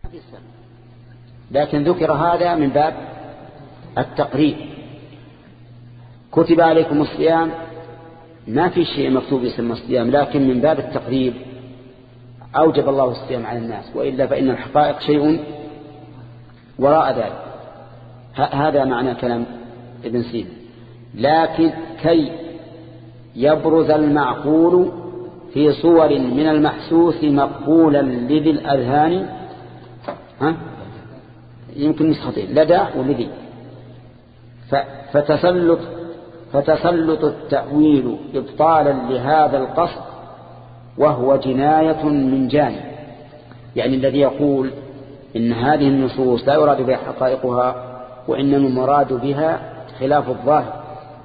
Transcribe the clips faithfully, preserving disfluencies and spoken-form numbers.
لكن ذكر هذا من باب التقريب. كتب عليكم الصيام، ما في شيء مكتوب اسم الصيام، لكن من باب التقريب أوجب الله الصيام على الناس، وإلا فإن الحقائق شيء وراء ذلك. هذا معنى كلام ابن سينا. لكن كي يبرز المعقول في صور من المحسوس مقبولا لذي الأذهان، ها يمكن نسختين لدى ولذي، فتسلط فتسلط التأويل إبطالا لهذا القصد وهو جناية من جانب. يعني الذي يقول إن هذه النصوص لا يراد بها حقائقها وإنما المراد بها خلاف الظاهر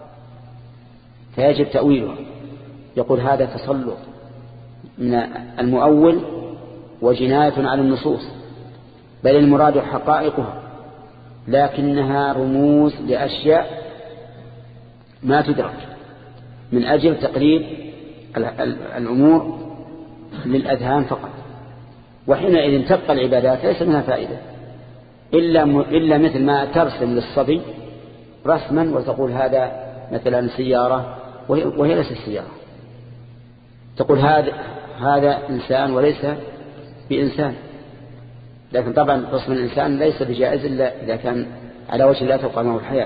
فيجب تأويلها، يقول هذا تسلط من المؤول وجناية على النصوص، بل المراد حقائقها لكنها رموز لأشياء ما تدرك من أجل تقريب الأمور للأذهان فقط. وحينئذ تبقى العبادات ليس منها فائدة إلا, إلا مثل ما ترسم للصبي رسما وتقول هذا مثلا سيارة وهي, وهي ليست سيارة، تقول هذا هذا إنسان وليس بإنسان. لكن طبعا رسم الإنسان ليس بجائز إلا إذا كان على وجه لا تبقى معه الحياة.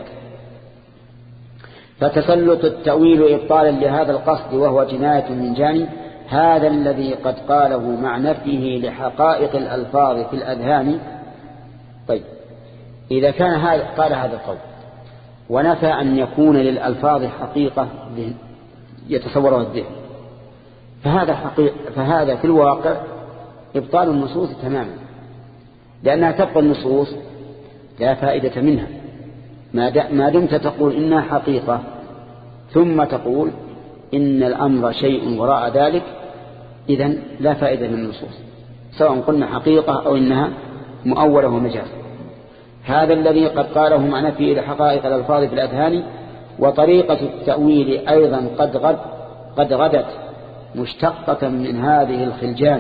فتسلط التأويل إبطالا لهذا القصد وهو جناية من جانب، هذا الذي قد قاله مع نفيه لحقائق الألفاظ في الأذهان. طيب إذا كان هذا قال هذا القول ونفى أن يكون للألفاظ حقيقة يتصورها الذهن، فهذا, حقيقة فهذا في الواقع إبطال النصوص تماما، لأنها تبقى النصوص لا فائدة منها ما دمت تقول إنها حقيقة ثم تقول إن الأمر شيء وراء ذلك، إذن لا فائدة من النصوص سواء قلنا حقيقة أو إنها مؤولة ومجاز. هذا الذي قد قاله مع نفيه لحقائق الألفاظ في الأذهان. وطريقة التأويل أيضا قد, غد قد غدت مشتقة من هذه الخلجان.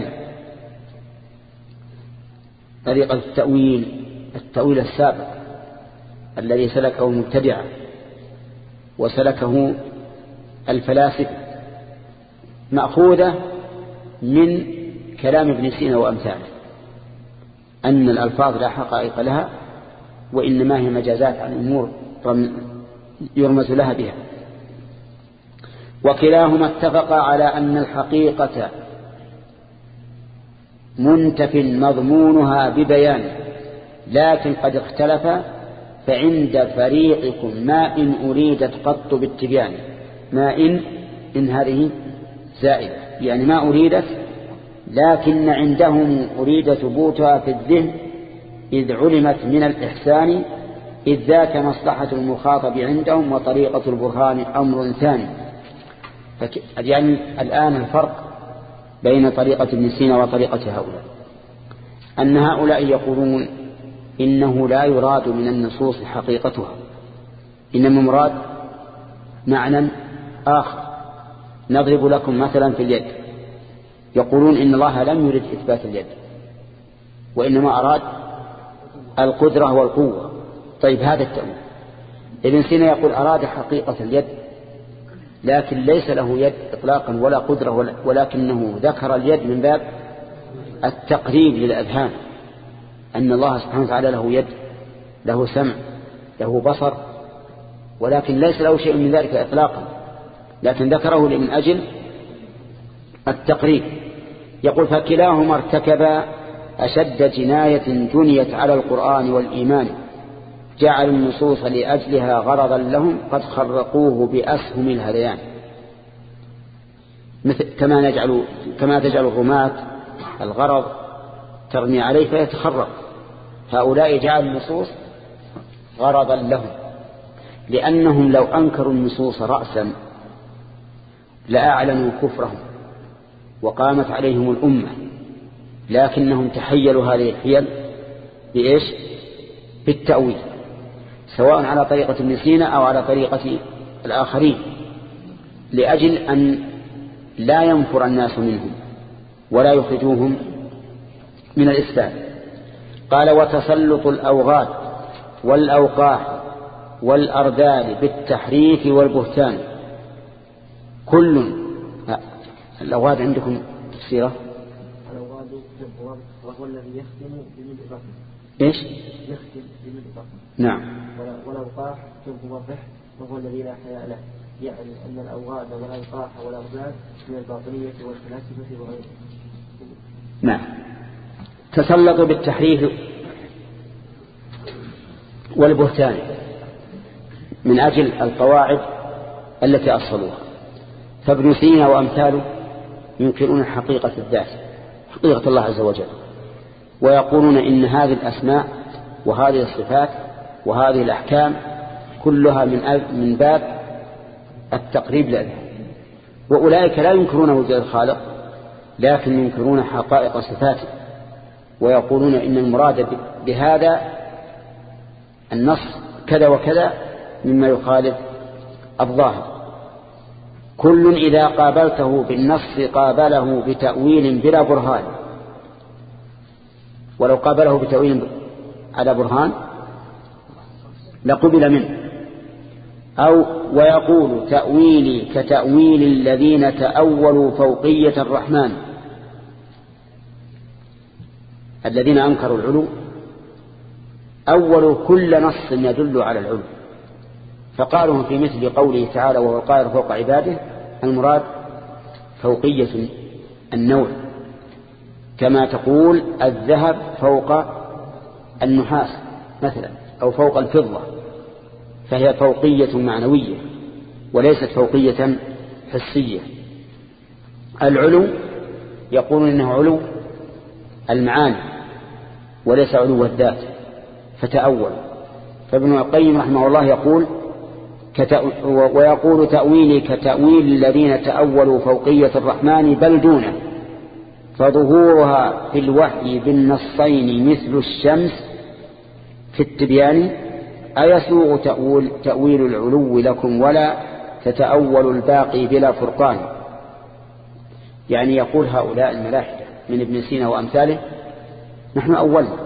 طريقة التأويل التأويل السابق الذي سلكه المبتدعة وسلكه الفلاسفة مأخوذة من كلام ابن سينا وأمثاله، أن الألفاظ لا حقائق لها وإنما هي مجازات عن أمور يرمز لها بها. وكلاهما اتفق على أن الحقيقة منتف مضمونها ببيان، لكن قد اختلف فعند فريقكم ما إن أريدت قط بالتبيان. ما إن إن هذه زائدة يعني ما أريدت، لكن عندهم أريد ثبوتها في الذهن إذ علمت من الإحسان، إذ ذاك مصلحة المخاطب عندهم وطريقة البرهان أمر ثاني. يعني الآن الفرق بين طريقة ابن سينا وطريقة هؤلاء أن هؤلاء يقولون إنه لا يراد من النصوص حقيقتها، إنما مراد معنى آخر. نضرب لكم مثلا في اليد، يقولون إن الله لم يرد إثبات اليد وإنما أراد القدرة والقوة. طيب هذا التأويل. ابن سينا يقول أراد حقيقة اليد لكن ليس له يد إطلاقا ولا قدرة، ولكنه ذكر اليد من باب التقريب للأذهان، أن الله سبحانه وتعالى له يد له سمع له بصر، ولكن ليس له شيء من ذلك إطلاقا، لكن ذكره من أجل التقريب. يقول فكلاهما ارتكبا أشد جناية جنيت على القرآن والإيمان، جعل النصوص لأجلها غرضا لهم قد خرقوه بأسهم الهذيان. مثل كما نجعل كما تجعل الرماة الغرض ترمي عليه فيتخرق، هؤلاء جعلوا النصوص غرضا لهم، لأنهم لو أنكروا النصوص رأسا لأعلنوا كفرهم وقامت عليهم الأمة، لكنهم تحيلوا هذه الحيل بإيش؟ بالتأويل، سواء على طريقة ابن سينا أو على طريقة الآخرين، لأجل أن لا ينفر الناس منهم ولا يخرجوهم من الإسلام. قال وتسلط الأوغاد والأوقاح والأردال بالتحريف والبهتان كل. الأوغاد عندكم تفسيره؟ الأوغاد وهو الذي يختم بملء بطنه. إيش؟ يختم بملء بطنه. نعم. والأوقاح جمع الرح وهو الذي لا حياء له، يعني أن الأوغاد والأوقاح والأردال من الباطنية والفلاسفة وغيرهم. نعم. تسلطوا بالتحريف والبهتان من أجل القواعد التي أصلوها. فابن سينا وأمثاله ينكرون حقيقة الذات، حقيقة الله عز وجل، ويقولون إن هذه الأسماء وهذه الصفات وهذه الأحكام كلها من من باب التقريب لله. وأولئك لا ينكرون وجود الخالق، لكن ينكرون حقائق صفاته، ويقولون إن المراد بهذا النص كذا وكذا مما يخالف الظاهر. كل إذا قابلته بالنص قابله بتأويل بلا برهان، ولو قابله بتأويل على برهان لقبل منه. أو ويقول تأويلي كتأويل الذين تأولوا فوقية الرحمن، الذين أنكروا العلو أولوا كل نص يدل على العلو، فقالوا في مثل قوله تعالى وهو القاهر فوق عباده المراد فوقية النوع، كما تقول الذهب فوق النحاس مثلا أو فوق الفضة، فهي فوقية معنوية وليست فوقية حسية. العلو يقولون إنه علو المعاني وليس علو الذات، فتأول. فابن القيم رحمه الله يقول ويقول تأويلي كتأويل الذين تأولوا فوقية الرحمن بل دونه، فظهورها في الوحي بالنصين مثل الشمس في التبيان، أيسوغ تأويل, تأويل العلو لكم ولا تتأول الباقي بلا فرقان. يعني يقول هؤلاء الملاحدة من ابن سينا وأمثاله نحن أولنا،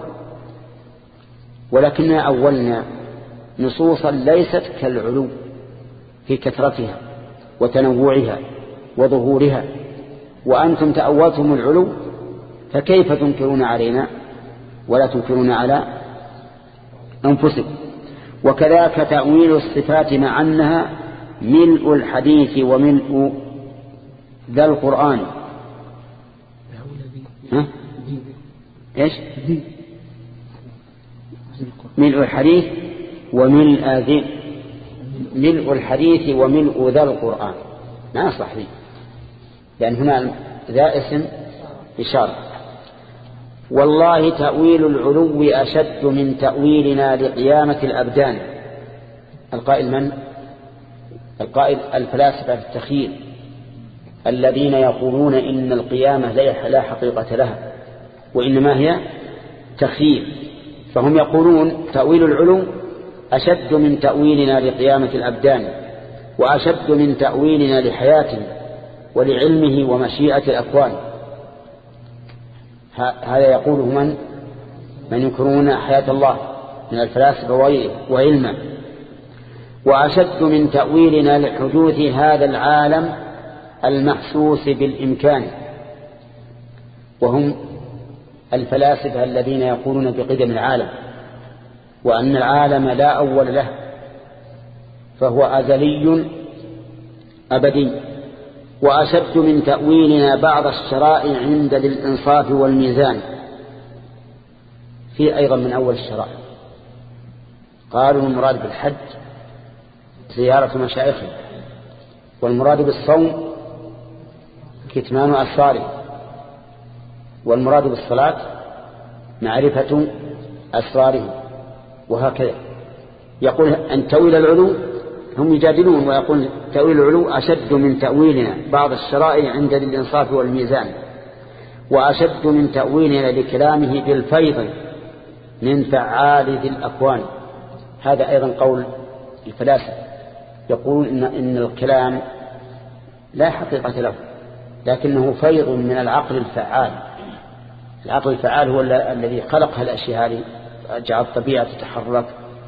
ولكننا أولنا نصوصا ليست كالعلو في كثرتها وتنوعها وظهورها، وأنتم تأولتم العلو، فكيف تنكرون علينا ولا تنكرون على أنفسكم؟ وكذلك تأويل الصفات مع أنها ملء الحديث وملء ذا القرآن. ها؟ إيش؟ ملء الحديث وملء ذي ملء الحديث وملء ذا القرآن ما يصلح فيه، لأن هنا ذا اسم إشارة. والله تأويل العلو أشد من تأويلنا لقيامة الأبدان. القائل من؟ القائل الفلاسفة التخيل الذين يقولون إن القيامة لا حقيقة لها وإنما هي تخيل، فهم يقولون تأويل العلو أشد من تأويلنا لقيامة الأبدان، وأشد من تأويلنا لحياته ولعلمه ومشيئة الأكوان. هذا يقوله من من ينكرون حياة الله من الفلاسفة وعلمه. وأشد من تأويلنا لحدوث هذا العالم المحسوس بالإمكان، وهم الفلاسفة الذين يقولون بقدم العالم وأن العالم لا أول له، فهو أزلي أبدي. وأشد من تأويلنا بعض الشرائع عند الإنصاف والميزان. في أيضا من أول الشرائع قالوا المراد بالحج زيارة مشايخه، والمراد بالصوم كتمان أسراره، والمراد بالصلاة معرفة أسراره، وهكذا. يقول أن تأويل العلو، هم يجادلون ويقول تأويل العلو أشد من تأويلنا بعض الشرائع عند الإنصاف والميزان، وأشد من تأويلنا لكلامه بالفيض من فعال ذي الأكوان. هذا أيضا قول الفلاسفة، يقولون إن, إن الكلام لا حقيقة له، لكنه فيض من العقل الفعال العقل الفعال هو الذي خلق هالأشياء هذه، جعل الطبيعة تتحرك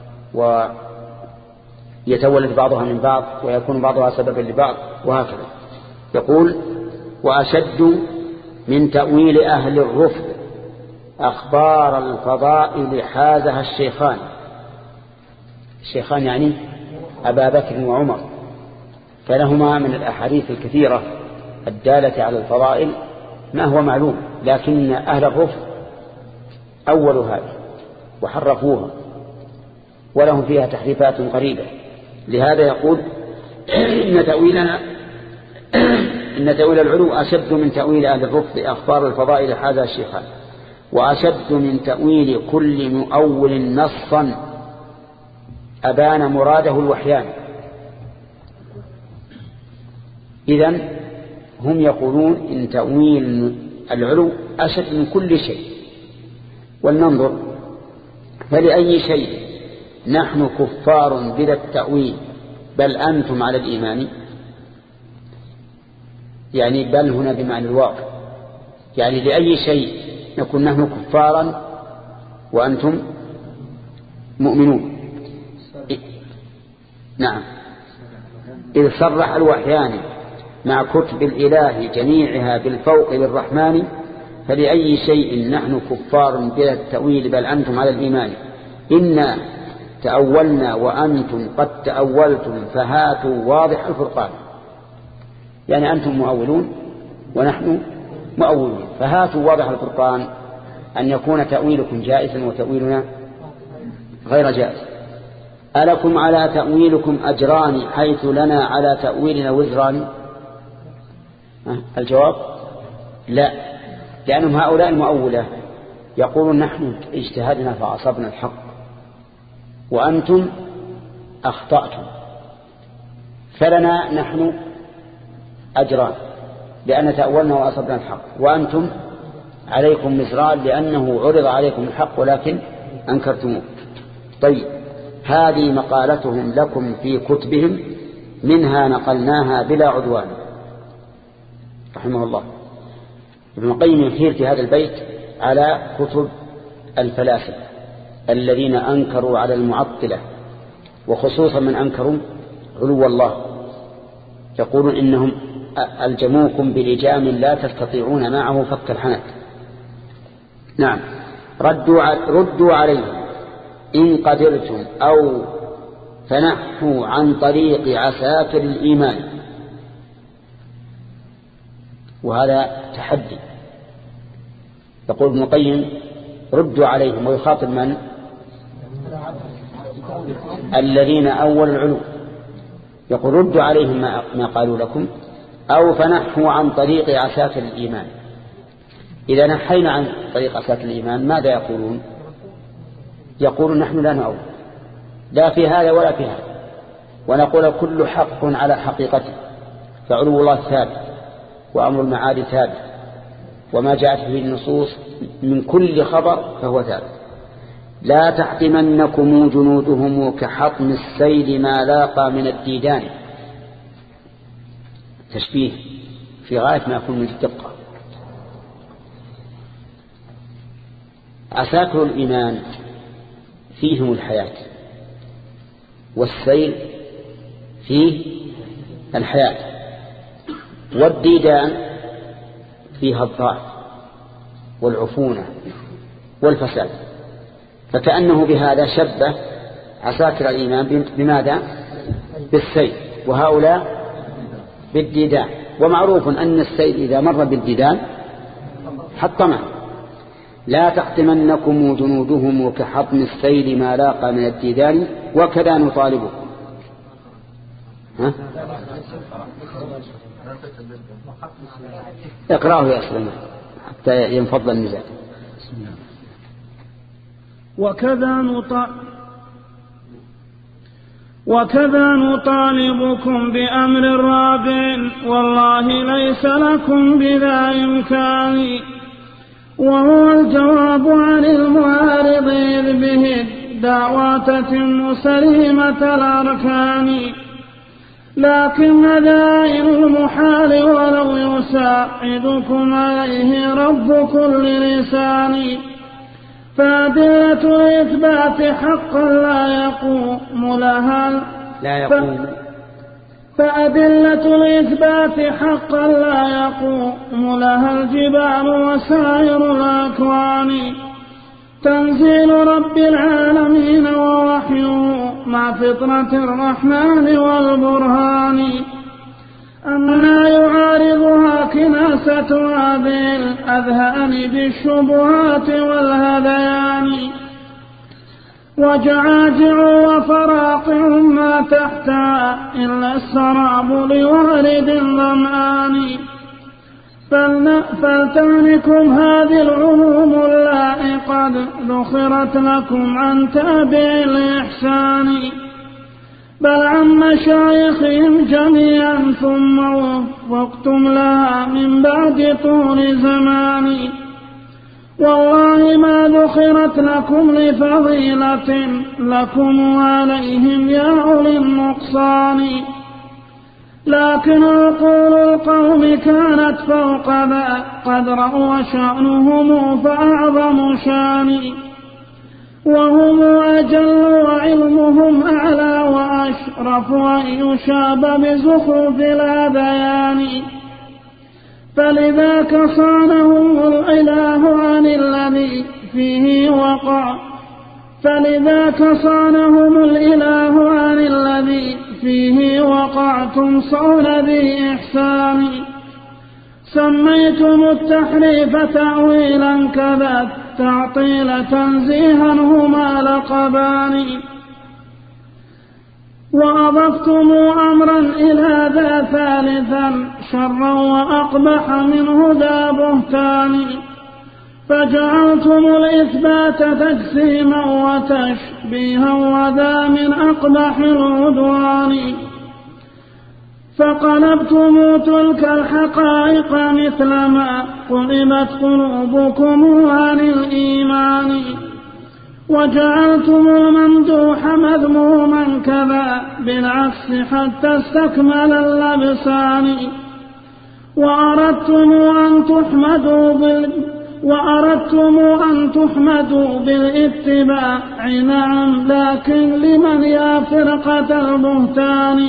ويتولد بعضها من بعض ويكون بعضها سببا لبعض وهكذا. يقول وأشد من تأويل أهل الرفض أخبار الفضائل حازها الشيخان. الشيخان يعني أبا بكر وعمر، فلهما من الأحاديث الكثيرة الدالة على الفضائل ما هو معلوم، لكن أهل الرفض أولوا هذه وحرفوها ولهم فيها تحريفات قريبة. لهذا يقول إن تأويلنا إن تأويل العلو أشد من تأويل أهل الرفض أخبار الفضائل حازها الشيخان، وأشد من تأويل كل مؤول نصا أبان مراده الوحيان. إذن هم يقولون إن تأويل العلو أشد من كل شيء. ولننظر فلأي شيء نحن كفار بلا التأويل بل أنتم على الإيمان، يعني بل هنا بمعنى الواو، يعني لأي شيء نكون نحن كفارا وأنتم مؤمنون. نعم، إذ صرح الوحيان مع كتب الإله جميعها بالفوق للرحمن، فلأي شيء نحن كفار بلا التأويل بل أنتم على الإيمان. إنا تأولنا وأنتم قد تأولتم فهاتوا واضح الفرقان، يعني أنتم مؤولون ونحن مؤولون، فهاتوا واضح الفرقان، أن يكون تأويلكم جائزا وتأويلنا غير جائز. ألكم على تأويلكم أجران حيث لنا على تأويلنا وزران؟ الجواب لا، لأنهم هؤلاء المؤولة يقولون نحن اجتهدنا فأصبنا الحق وأنتم أخطأتم، فلنا نحن أجران لأن تأولنا وأصبنا الحق، وأنتم عليكم مزران لأنه عرض عليكم الحق ولكن أنكرتموه. طيب، هذه مقالتهم لكم في كتبهم، منها نقلناها بلا عدوان. رحمه الله. ابن القيم يثير في هذا البيت على كتب الفلاسفة الذين أنكروا على المعطلة، وخصوصا من أنكروا علو الله، يقولون إنهم ألجموكم بلجام لا تستطيعون معه فك الحنك. نعم، ردوا, ردوا عليهم إن قدرتم أو فنحوا عن طريق عساكر الإيمان. وهذا تحدي. يقول ابن القيم ردوا عليهم، ويخاطب من؟ الذين أولوا العلو. يقول ردوا عليهم ما قالوا لكم أو فنحوا عن طريق عساكر الإيمان. إذا نحينا عن طريق عساكر الإيمان ماذا يقولون؟ يقولون نحن لا نعود لا في هذا ولا في هذا، ونقول كل حق على حقيقته، فعلو الله ثابت وأمر المعاد ثابت، وما جاءت به النصوص من كل خبر فهو ثابت. لا تحطمنكم جنودهم كحطم السيل ما لاقى من الديدان. تشبيه في غاية ما يكون من الدقة. عساكر الإيمان فيهم الحياة، والسيل فيه الحياة، والديدان فيها الضعف والعفونة والفساد. فكأنه بهذا شبه عساكر الإيمان بماذا؟ بالسيل، وهؤلاء بالديدان. ومعروف أن السيل إذا مر بالديدان حطمه. لا تحطمنكم جنودهم كحطم السيل ما لاقى من الديدان وكذا نطالبكم. ها؟ اقرأه يا سلمان حتى ينفض الميزان. وكذا نطالب وكذا نطالبكم بأمر رابع والله ليس لكم بذا إمكان، وهو الجواب عن المعارض إذ به الدعوة تتم سليمة الأركان. لكن دائم المحال ولو يساعدكم عليه رب كل لسان. فأدلة الإثبات حقا لا يقوم لها لا يقوم فأدلة الإثبات حقا لا يقوم لها الجبال وسائر الأكوان. تنزيل رب العالمين ووحيه مع فطرة الرحمن والبرهان. أما يعارضها كناسة هذه الأذهان بالشبهات والهذيان. وجعاجع وفراقع ما تحتها إلا السراب لوارد ظمآن. فلتعنكم هذه العلوم اللائي قد ذخرت لكم عن تابع الإحسان، بل عن مشايخهم جميعا ثم وفقتم لها من بعد طول زمان. والله ما ذخرت لكم لفضيلة لكم وعليهم يا أولي النقصان. لكن عقول القوم كانت فوق ذا قدرا وشأنهم فأعظم شان. وهم أجل وعلمهم أعلى وأشرف أن يشاب بزخرف الأذيان. فلذاك صانهم الإله عن الذي فيه وقع فلذاك صانهم الإله عن الذي فيه وقعتم صون ذي إحسان. سميتم التحريف تأويلا كذا التعطيل تنزيها هما لقبان. وأضفتم أمرا إلى ذا ثالثا شرا وأقبح منه ذا بهتان. فجعلتم الإثبات تجسيما وتشبيها وذا من أقبح العدوان. فقلبتم تلك الحقائق مثلما قلبت قلوبكم عن الإيمان. وجعلتم الممدوح مذموما كذا بالعكس حتى استكمل اللبسان. وأردتم أن تحمدوا بال وأردتم أن تحمدوا بالاتباع نعم، لكن لمن يا فرقة البهتان.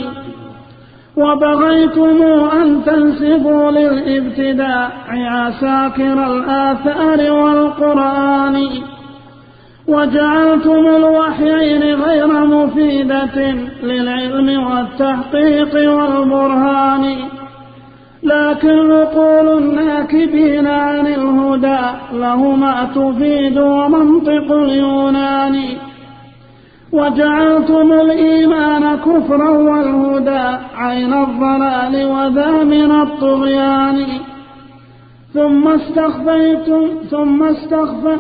وبغيتم أن تنسبوا للابتداع عساكر الآثار والقرآن. وجعلتم الوحيين غير مفيدة للعلم والتحقيق والبرهان. لكن عقول الناكبين عن الهدى لهما تفيد ومنطق اليونان. وجعلتم الإيمان كفرا والهدى عين الضلال وذا من الطغيان. ثم استخفيتم ثم استخفيتم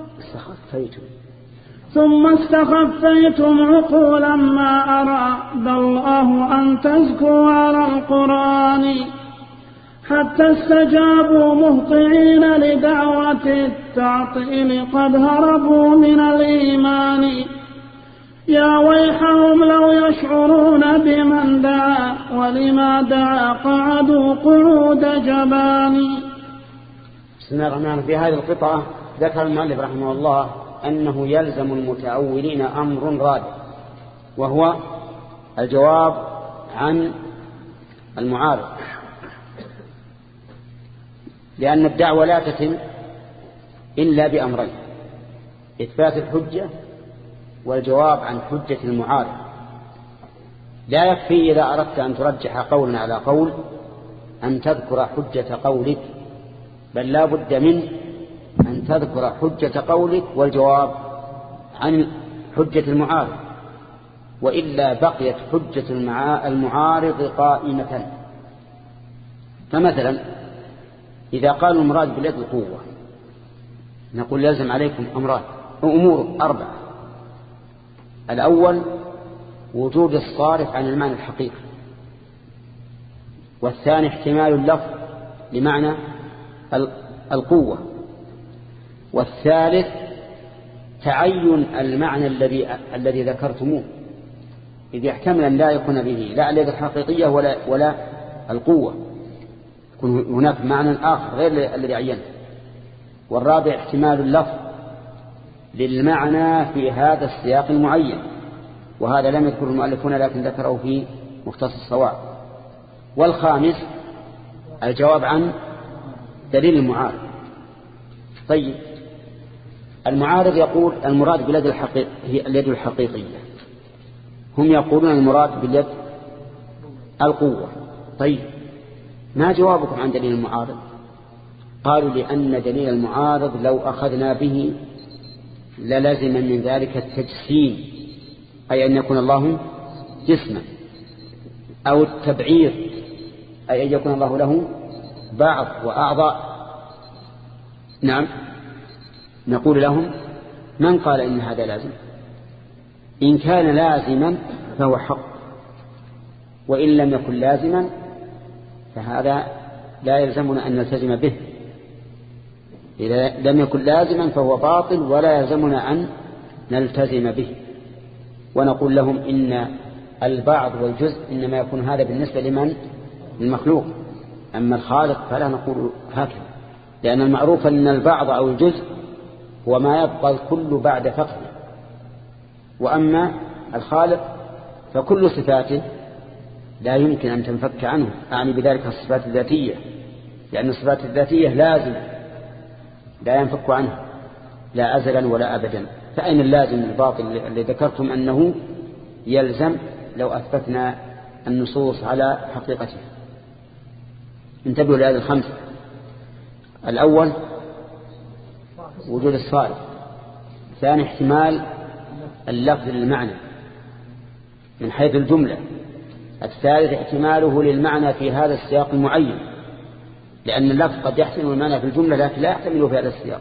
ثم استخفيتم عقولا ما أراد الله أن تزكوا على القرآن. حتى استجابوا مهطعين لدعوة التعطيل قد هربوا من الإيمان. يا ويحهم لو يشعرون بمن دعا ولما دعا قعدوا قعود جبان. بسم الله الرحمن الرحيم. في هذه القطعة ذكر المؤلف رحمه الله أنه يلزم المتأولين أمر رابع، وهو الجواب عن المعارض، لأن الدعوة لا تتم إلا بأمرين: إثبات الحجة والجواب عن حجة المعارض. لا يكفي إذا أردت أن ترجح قولا على قول أن تذكر حجة قولك، بل لا بد من أن تذكر حجة قولك والجواب عن حجة المعارض، وإلا بقيت حجة المعارض قائمة. فمثلا إذا قالوا المراد باليد القوة، نقول لازم عليكم أمران أمور أربعة: الأول وجود الصارف عن المعنى الحقيقي، والثاني احتمال اللفظ لمعنى القوة، والثالث تعين المعنى الذي الذي ذكرتموه. إذ يحتمل أن لا يكون به لا اليد الحقيقية ولا, ولا القوة، يكون هناك معنى آخر غير الذي عينه. والرابع احتمال اللفظ للمعنى في هذا السياق المعين، وهذا لم يذكر المؤلفون لكن ذكره في مختصر الصواعق. والخامس الجواب عن دليل المعارض. طيب المعارض يقول المراد باليد الحقيقية هي اليد الحقيقية، هم يقولون المراد باليد القوة. طيب ما جوابكم عن دليل المعارض؟ قالوا لأن دليل المعارض لو أخذنا به للزم من ذلك التجسيم، أي أن يكون الله جسما، أو التبعير أي أن يكون الله له بعض وأعضاء. نعم نقول لهم من قال إن هذا لازم؟ إن كان لازما فهو حق، وإن لم يكن لازما فهذا لا يلزمنا أن نلتزم به. إذا لم يكن لازما فهو باطل ولا يلزمنا أن نلتزم به. ونقول لهم إن البعض والجزء إنما يكون هذا بالنسبة لمن المخلوق، أما الخالق فلا نقول هكذا، لأن المعروف أن البعض أو الجزء هو ما يبقى الكل بعد فقده، وأما الخالق فكل صفاته لا يمكن أن تنفك عنه، أعني بذلك الصفات الذاتية، لأن الصفات الذاتية لازم لا ينفك عنه لا أزلا ولا أبدا. فأين اللازم الباطل الذي ذكرتم أنه يلزم لو أثبتنا النصوص على حقيقتها؟ انتبهوا لهذه الخمسة. الأول وجود الصارف، ثاني احتمال اللفظ للمعنى من حيث الجملة، الثالث احتماله للمعنى في هذا السياق المعين، لأن اللفظ قد يحتمل المعنى في الجملة لكن لا يحتمله في هذا السياق.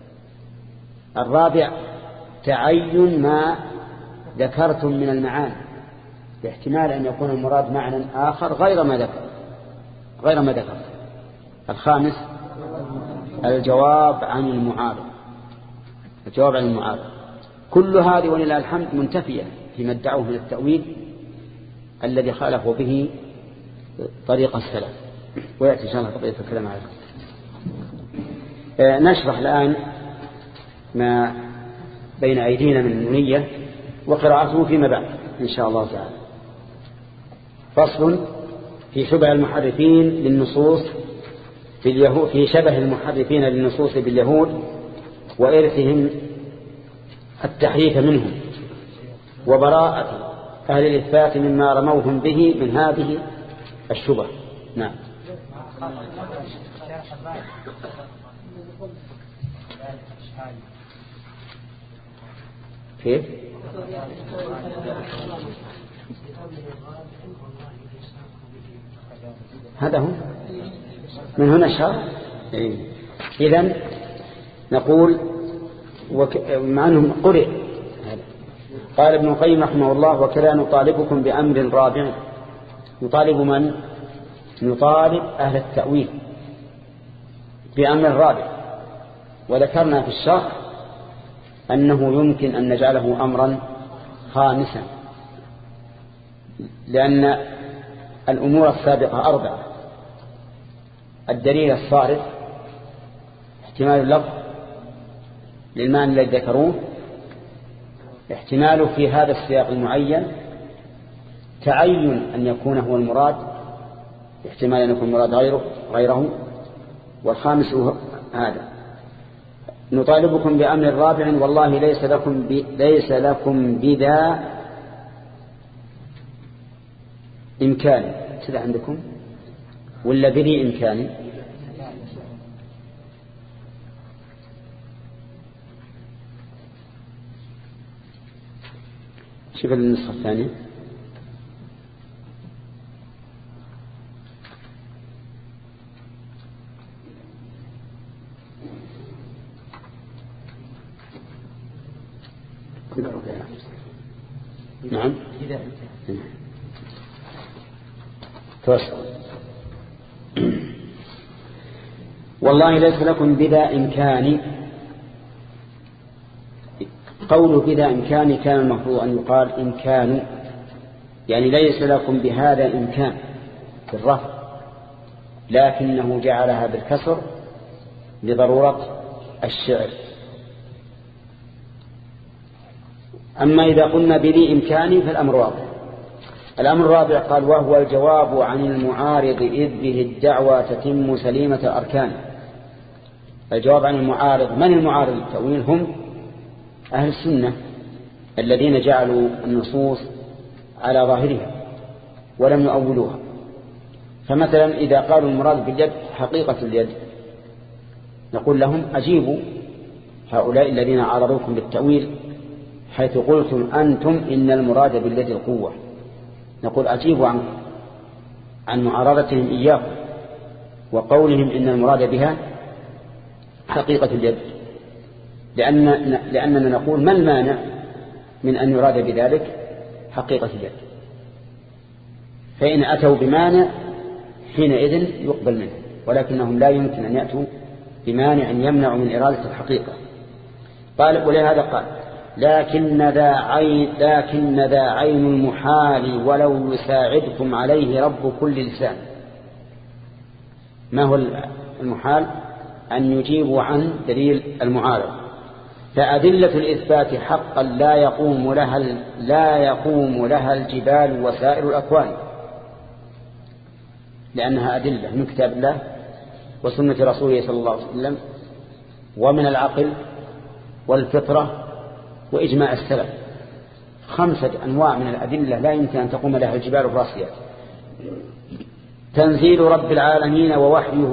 الرابع تعين ما ذكرتم من المعاني، باحتمال أن يكون المراد معنى آخر غير ما ذكر غير ما ذكر. الخامس الجواب عن المعارض، الجواب عن المعارض. كل هذه ولله الحمد منتفية فيما ادعوه من التأويل الذي خالفوا به طريق السلف، ويأتي إن شاء الله بقية الكلام عليه. آه نشرح الآن ما بين أيدينا من النونية وقراءته فيما بعد إن شاء الله تعالى. فصل في شبه المحرفين للنصوص في اليهود، في شبه المحرفين للنصوص باليهود وإرثهم التحريف منهم، وبراءة أهل الإثبات مما رموهم به من هذه الشبه. نعم. كيف؟ هذا هو من هنا شرح. إيه. إذن نقول وك... مع أنهم قرئ. قال ابن القيم رحمه الله: وكذا نطالبكم بأمر رابع. نطالب من؟ نطالب أهل التأويل بأمر رابع. وذكرنا في الشرح أنه يمكن أن نجعله أمرا خامسا، لأن الأمور السابقة أربعة: الدليل الصارف، احتمال اللفظ للمعنى الذي ذكروه، احتماله في هذا السياق المعين، تعين أن يكون هو المراد، احتمال أن يكون المراد غيره, غيره والخامس هذا. نطالبكم بأمر رابع والله ليس لكم, ب... ليس لكم بذا إمكان. كذا عندكم ولا بذي إمكان؟ شوف النسخة الثانية. نعم توسط. والله ليس لكم بذا إمكان. قول بذا إمكان كان المفروض أن يقال إمكان، يعني ليس لكم بهذا إمكان في الرفع، لكنه جعلها بالكسر لضرورة الشعر. أما إذا قلنا بذي إمكاني فالأمر واضح. الأمر الرابع قال وهو الجواب عن المعارض إذ به الدعوة تتم سليمة الأركان. الجواب عن المعارض، من المعارض التأويل؟ هم أهل السنة الذين جعلوا النصوص على ظاهرها ولم يؤولوها. فمثلا إذا قالوا المراد باليد حقيقة اليد نقول لهم أجيبوا هؤلاء الذين عارضوكم بالتأويل حيث قلتم أنتم إن المراد باليد القوة، نقول أجيبوا عن عن معارضتهم إياكم وقولهم إن المراد بها حقيقة اليد، لأن لأننا نقول ما المانع من أن يراد بذلك حقيقة اليد؟ فإن أتوا بمانع حينئذ يقبل منه، ولكنهم لا يمكن أن يأتوا بمانع يمنع من إرادة الحقيقة. قال ولهذا قال لكن ذا عين لكن ذا عين المحال ولو يساعدكم عليه رب كل لسان. ما هو المحال؟ أن يجيبوا عن دليل المعارض. فأدلة الإثبات حقا لا يقوم لها لا يقوم لها الجبال وسائر الأكوان، لأنها أدلة من كتاب الله وسنة رسوله صلى الله عليه وسلم ومن العقل والفطرة وإجماع السلف. خمسة أنواع من الأدلة لا يمكن أن تقوم لها الجبال الراسيات. تنزيل رب العالمين ووحيه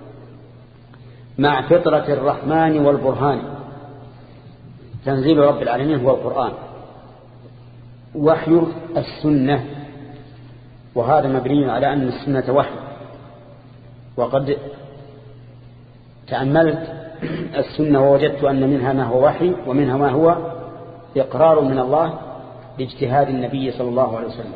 مع فطرة الرحمن والبرهان. تنزيل رب العالمين هو القرآن، وحي السنة، وهذا مبني على أن السنة وحي. وقد تأملت السنة ووجدت أن منها ما هو وحي ومنها ما هو إقرار من الله لاجتهاد النبي صلى الله عليه وسلم.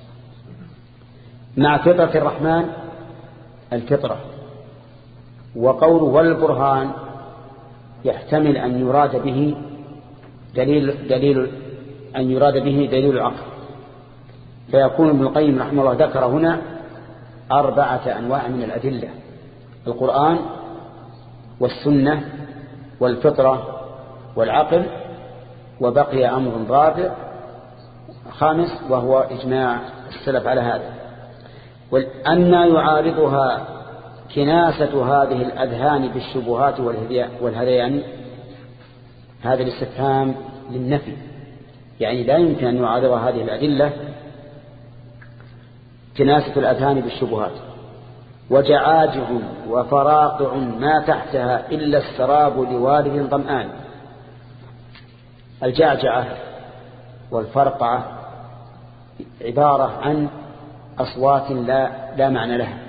مع فطرة الرحمن الفطرة، وقول والبرهان يحتمل أن يراد به دليل, دليل أن يراد به دليل العقل، فيكون ابن القيم رحمه الله ذكر هنا أربعة أنواع من الأدلة: القرآن والسنة والفطرة والعقل، وبقي أمر رابع خامس وهو إجماع السلف على هذا. وأن يعارضها كناسة هذه الأذهان بالشبهات والهذيان. هذا الاستفهام للنفي، يعني لا يمكن أن يعارض هذه الأدلة كناسة الأذهان بالشبهات. وجعاجع وفراقع ما تحتها إلا السراب لوالد ظمآن. الجعجعة والفرقعة عبارة عن أصوات لا, لا معنى لها،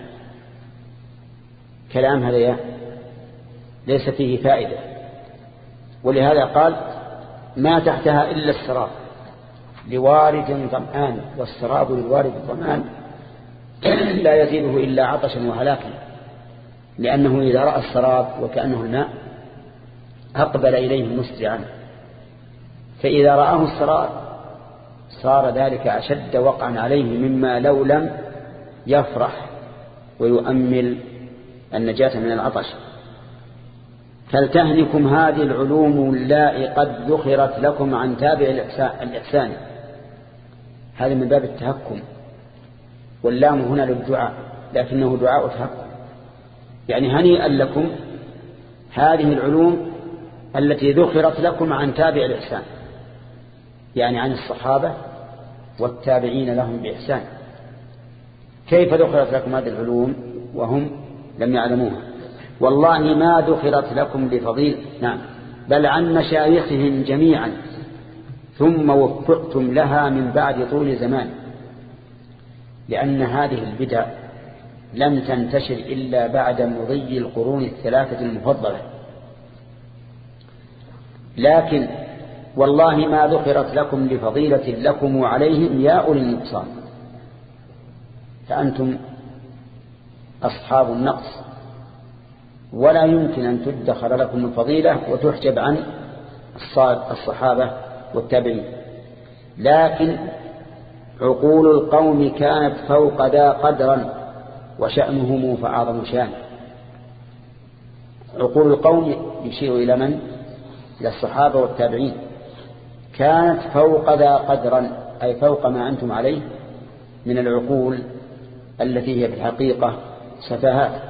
كلام هذا ليس فيه فائدة، ولهذا قال ما تحتها إلا السراب لوارد ظمآن. والسراب للوارد الظمآن لا يزيده إلا عطشا وهلاكا، لأنه إذا رأى السراب وكأنه الماء أقبل إليه مسرعا، فإذا رآه السراب صار ذلك أشد وقعا عليه مما لو لم يفرح ويؤمل النجاة من العطش. فلتهنكم هذه العلوم اللائي قد ذخرت لكم عن تابع الإحسان. هذا من باب التهكم، واللام هنا للدعاء لكنه دعاء تهكم، يعني هنيئا لكم هذه العلوم التي ذخرت لكم عن تابع الإحسان، يعني عن الصحابة والتابعين لهم بإحسان. كيف ذخرت لكم هذه العلوم وهم لم يعلموها؟ والله ما ذخرت لكم لفضيل نعم بل عن مشايخهم جميعا، ثم وفقتم لها من بعد طول زمان. لأن هذه البدع لم تنتشر إلا بعد مضي القرون الثلاثة المفضلة. لكن والله ما ذكرت لكم لفضيلة لكم وعليهم يا أولي النقصان، فأنتم أصحاب النقص، ولا يمكن أن تدخر لكم الفضيلة وتحجب عن الصحابة والتابعين. لكن عقول القوم كانت فوق ذا قدرا وشأنهم فأعظم شان. عقول القوم يشير إلى من؟ إلى الصحابة والتابعين. كانت فوق ذا قدرا أي فوق ما أنتم عليه من العقول التي هي في الحقيقة سفاهات.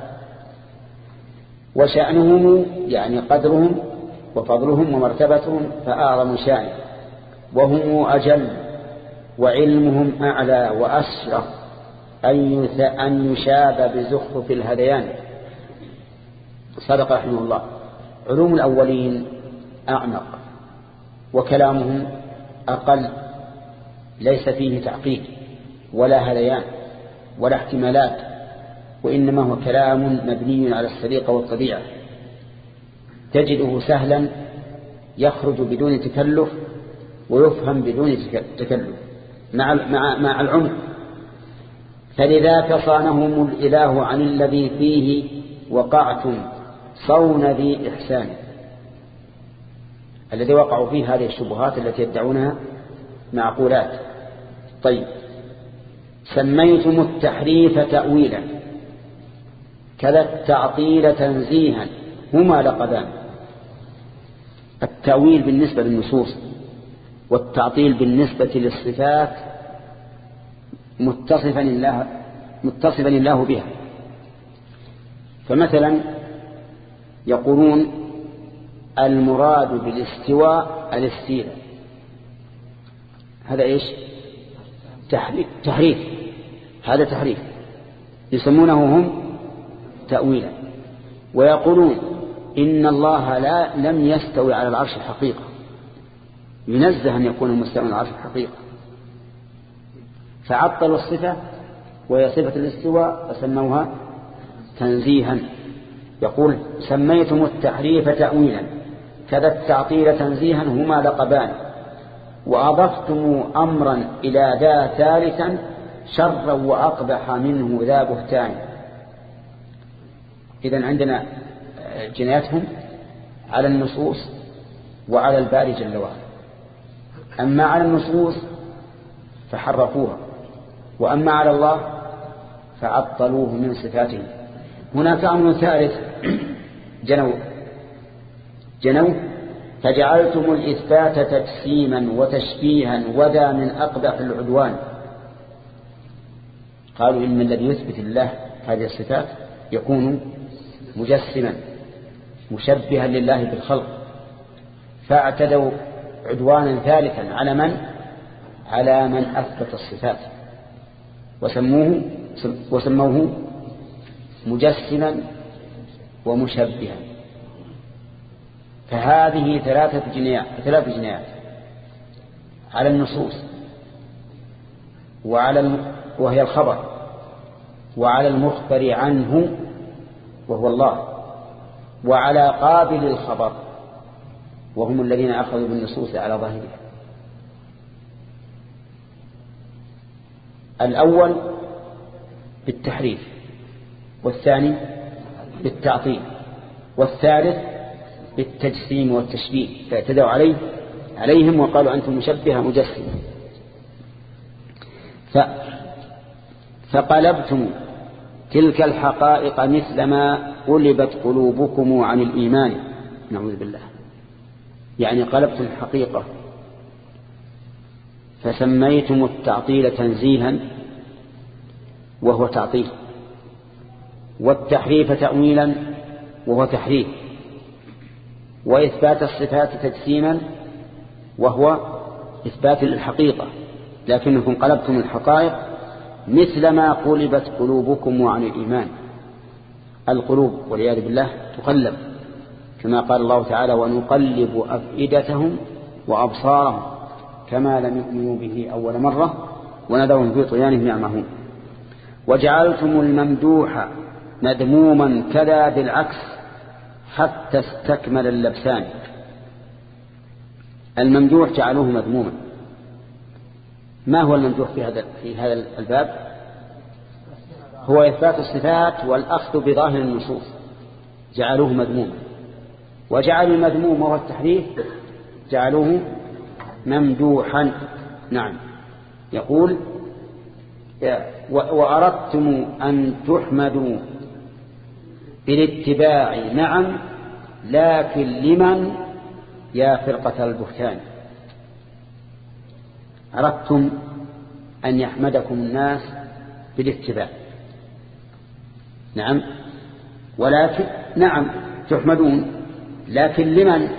وشأنهم يعني قدرهم وفضلهم ومرتبتهم فأعظم شان، وهم أجل وعلمهم أعلى وأشرف أن يشاب بزخرف الهذيان. صدق رحمه الله. علوم الأولين أعمق وكلامهم أقل، ليس فيه تعقيد ولا هذيان ولا احتمالات، وإنما هو كلام مبني على السليقة والطبيعة، تجده سهلا يخرج بدون تكلف ويفهم بدون تكلف مع مع مع العمق. فلذاك صانهم الإله عن الذي فيه وقعتم صون ذي إحسان، الذي وقعوا فيه هذه الشبهات التي يدعونها معقولات. طيب، سميتم التحريف تأويلا كذا التعطيل تنزيها هما لقبان. التأويل بالنسبة للنصوص والتعطيل بالنسبة للصفات متصفا الله متصفا الله بها. فمثلا يقولون المراد بالاستواء الاستيلاء، هذا ايش؟ تحريف, تحريف. هذا تحريف يسمونه هم تأويلا. ويقولون إن الله لا لم يستوي على العرش الحقيقة، ينزه أن يكون مستوى على العرش الحقيقة، فعطلوا الصفة وهي صفة الاستواء وسموها تنزيها. يقول سميتم التحريف تأويلا كذا التعطيل تنزيها هما لقبان، وأضفتم أمرا إلى ذا ثالثا شرا وأقبح منه ذا بهتان. إذن عندنا جنايتهم على النصوص وعلى الباري جل وعلا. أما على النصوص فحرفوها، وأما على الله فعطلوه من صفاته. هناك أمر ثالث جنوا جنوا فجعلتم الإثبات تجسيما وتشبيها وذا من أقبح العدوان. قالوا إن الذي يثبت الله هذه الصفات يكون مجسما مشبها لله بالخلق، فاعتدوا عدوانا ثالثا على من؟ على من أثبت الصفات، وسموه وسموه مجسما ومشبها. فهذه ثلاثة جنايات ثلاث جنايات على النصوص وعلى الم... وهي الخبر، وعلى المخبر عنه وهو الله، وعلى قابل الخبر وهم الذين أخذوا بالنصوص على ظاهرها. الأول بالتحريف، والثاني بالتعطيل، والثالث بالتجسيم والتشبيه، فاعتدوا عليه عليهم وقالوا أنتم مشبهة مجسمة. ف... فقلبتم تلك الحقائق مثلما قلبت قلوبكم عن الإيمان. نعوذ بالله. يعني قلبتم الحقيقة فسميتم التعطيل تنزيها وهو تعطيل، والتحريف تأويلا وهو تحريف، وإثبات الصفات تجسيما وهو إثبات الحقيقة، لكنكم قلبتم الحقائق مثلما قلبت قلوبكم عن الإيمان. القلوب والعياذ بالله تقلب، كما قال الله تعالى ونقلب أفئدتهم وأبصارهم كما لم يؤمنوا به أول مرة ونذرهم في طغيانهم يعمهون. وجعلتم الممدوح مذموما كذا بالعكس حتى استكمل اللبسان. الممدوح جعلوه مذموما. ما هو الممدوح في هذا في هذا الباب؟ هو إثبات الصفات والأخذ بظاهر النصوص، جعلوه مذموما. وجعلوا المذموم وهو التحريف جعلوه ممدوحا. نعم، يقول وأردتم أن تحمدوا بالاتباع نعم، لكن لمن يا فرقة البهتان. أردتم أن يحمدكم الناس بالاتباع نعم، ولكن نعم تحمدون، لكن لمن؟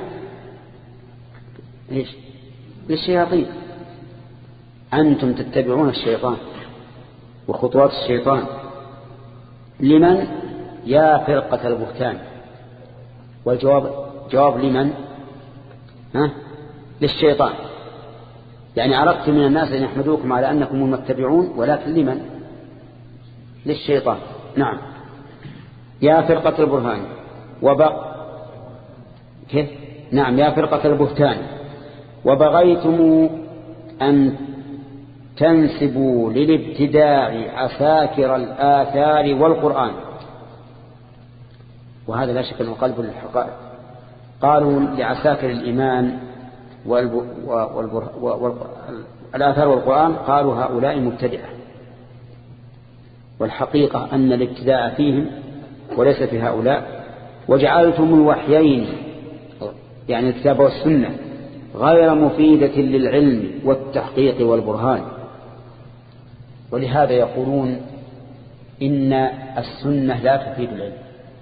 إيش؟ للشياطين. أنتم تتبعون الشيطان وخطوات الشيطان. لمن؟ يا فرقة البهتان. والجواب جواب لمن؟ ها؟ للشيطان. يعني أردت من الناس أن يحمدوكم على أنكم المتبعون، ولكن لمن؟ للشيطان. نعم. يا فرقة البرهان وبق كيف؟ نعم يا فرقة البهتان وبغيتم أن تنسبوا للابتداع عساكر الآثار والقرآن. وهذا لا شك أنه قلب للحقائق. قالوا لعساكر الإيمان والآثار والقرآن، قالوا هؤلاء مبتدعة، والحقيقة أن الابتداع فيهم وليس في هؤلاء. وجعلتم الوحيين يعني الكتاب والسنة غير مفيدة للعلم والتحقيق والبرهان. ولهذا يقولون إن السنة لا تفيد العلم،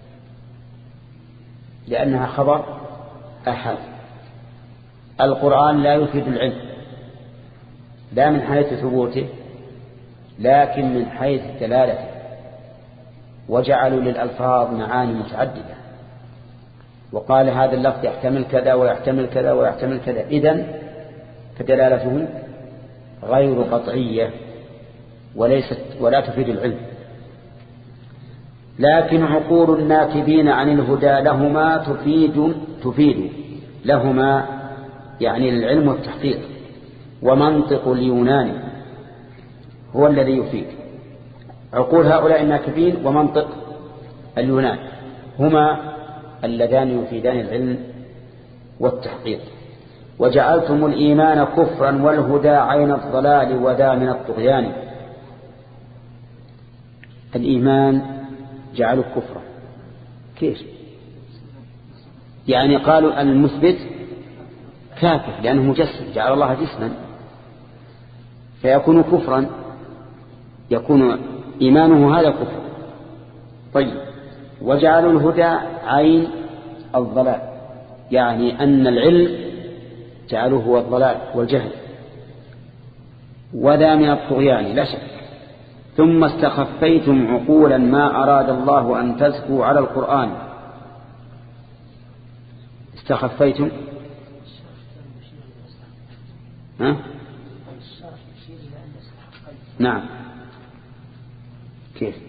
لأنها خبر أحد. القرآن لا يفيد العلم لا من حيث ثبوته لكن من حيث دلالته، وجعلوا للألفاظ معاني متعددة، وقال هذا اللفظ يحتمل كذا ويحتمل كذا ويحتمل كذا، إذن فدلالته غير قطعية وليست ولا تفيد العلم. لكن عقول الناكبين عن الهدى لهما تفيد تفيد لهما يعني العلم والتحقيق. ومنطق اليوناني هو الذي يفيد. عقول هؤلاء الناكبين ومنطق اليونان هما اللذان يفيدان العلم والتحقيق. وجعلتم الإيمان كفرا والهدى عين الضلال وذا من الطغيان. الإيمان جعلوا كفرا كيف؟ يعني قالوا المثبت كافر لأنه مجسم، جعل الله جسما فيكون كفرا، يكون إيمانه هذا كفر. طيب وجعلوا الهدى عين الضلال، يعني أن العلم جعلوه هو الضلال والجهل. وذا من الطغيان لا شك. ثم استخفيتم عقولا ما أراد الله أن تزكوا على القرآن. استخفيتم ها؟ نعم كيف؟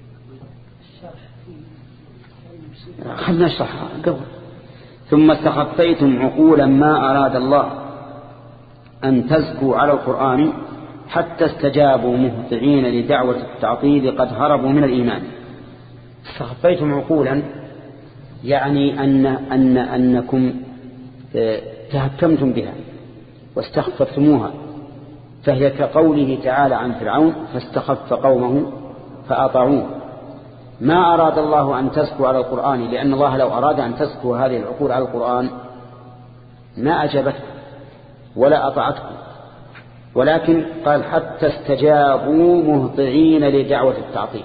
خلنا نشرحها قبل. ثم استخفيتم عقولا ما أراد الله أن تزكوا على القرآن حتى استجابوا مهطعين لدعوة التعطيل قد هربوا من الإيمان. استخفيتم عقولا يعني أن أن أنكم تهكمتم بها واستخففتموها، فهي كقوله تعالى عن فرعون فاستخف قومه فأطاعوه. ما أراد الله أن تزكوا على القرآن، لأن الله لو أراد أن تزكوا هذه العقول على القرآن ما أجابتكم ولا أطاعتكم، ولكن قال حتى استجابوا مهطعين لدعوة التعطيل.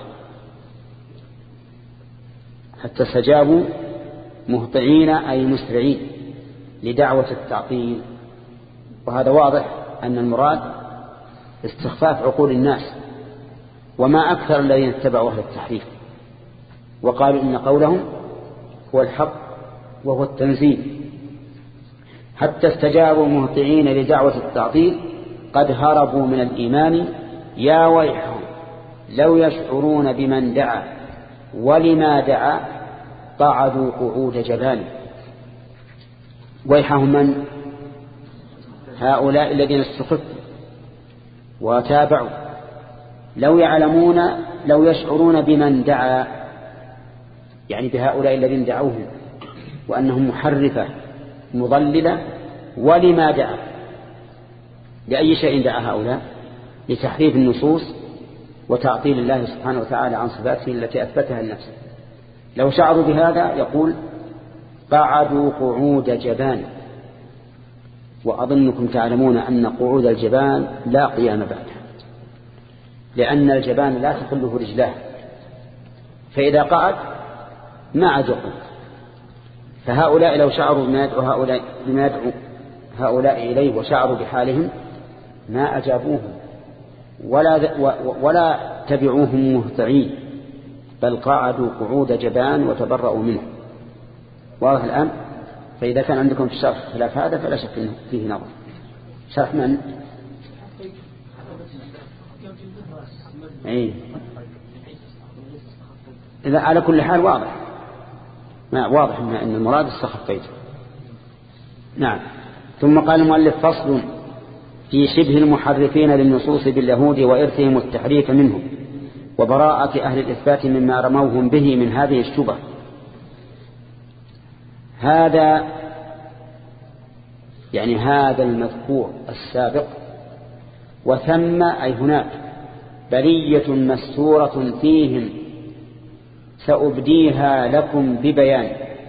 حتى استجابوا مهطعين أي مسرعين لدعوة التعطيل. وهذا واضح أن المراد استخفاف عقول الناس، وما أكثر الذين اتبعوا أهل التحريف وقالوا إن قولهم هو الحق وهو التنزيل. حتى استجابوا مهطعين لدعوة التعطيل قد هربوا من الإيمان يا ويحهم لو يشعرون بمن دعا ولما دعا قعدوا قعود جبان. ويحهم من؟ هؤلاء الذين استخفوا وتابعوا. لو يعلمون لو يشعرون بمن دعا يعني بهؤلاء الذين دعوهم وأنهم محرفة مضللة، ولما دعا لأي شيء دعا هؤلاء؟ لتحريف النصوص وتعطيل الله سبحانه وتعالى عن صفاته التي أثبتها لنفسه. لو شعروا بهذا يقول قعدوا قعود جبان، وأظنكم تعلمون أن قعود الجبان لا قيام بعدها، لأن الجبان لا تخله رجلاه، فإذا قعد ما عاد يقعد. فهؤلاء لو شعروا بما يدعو هؤلاء, بما يدعو هؤلاء إليه وشعروا بحالهم ما أجابوهم ولا, ولا تبعوهم مهطعين، بل قعدوا قعود جبان وتبرأوا منه. واضح الآن؟ فإذا كان عندكم في الشرح خلاف هذا فلا شك أنه فيه نظر. شرح من؟ أي إذا على كل حال واضح، ما واضح أن المراد استخفيته. نعم. ثم قال المؤلف فصل في شبه المحرفين للنصوص باليهود وإرثهم التحريف منهم وبراءة أهل الإثبات مما رموهم به من هذه الشبه. هذا يعني هذا المذكور السابق، وثم أي هناك بلية مستورة فيهم سأبديها لكم ببيان.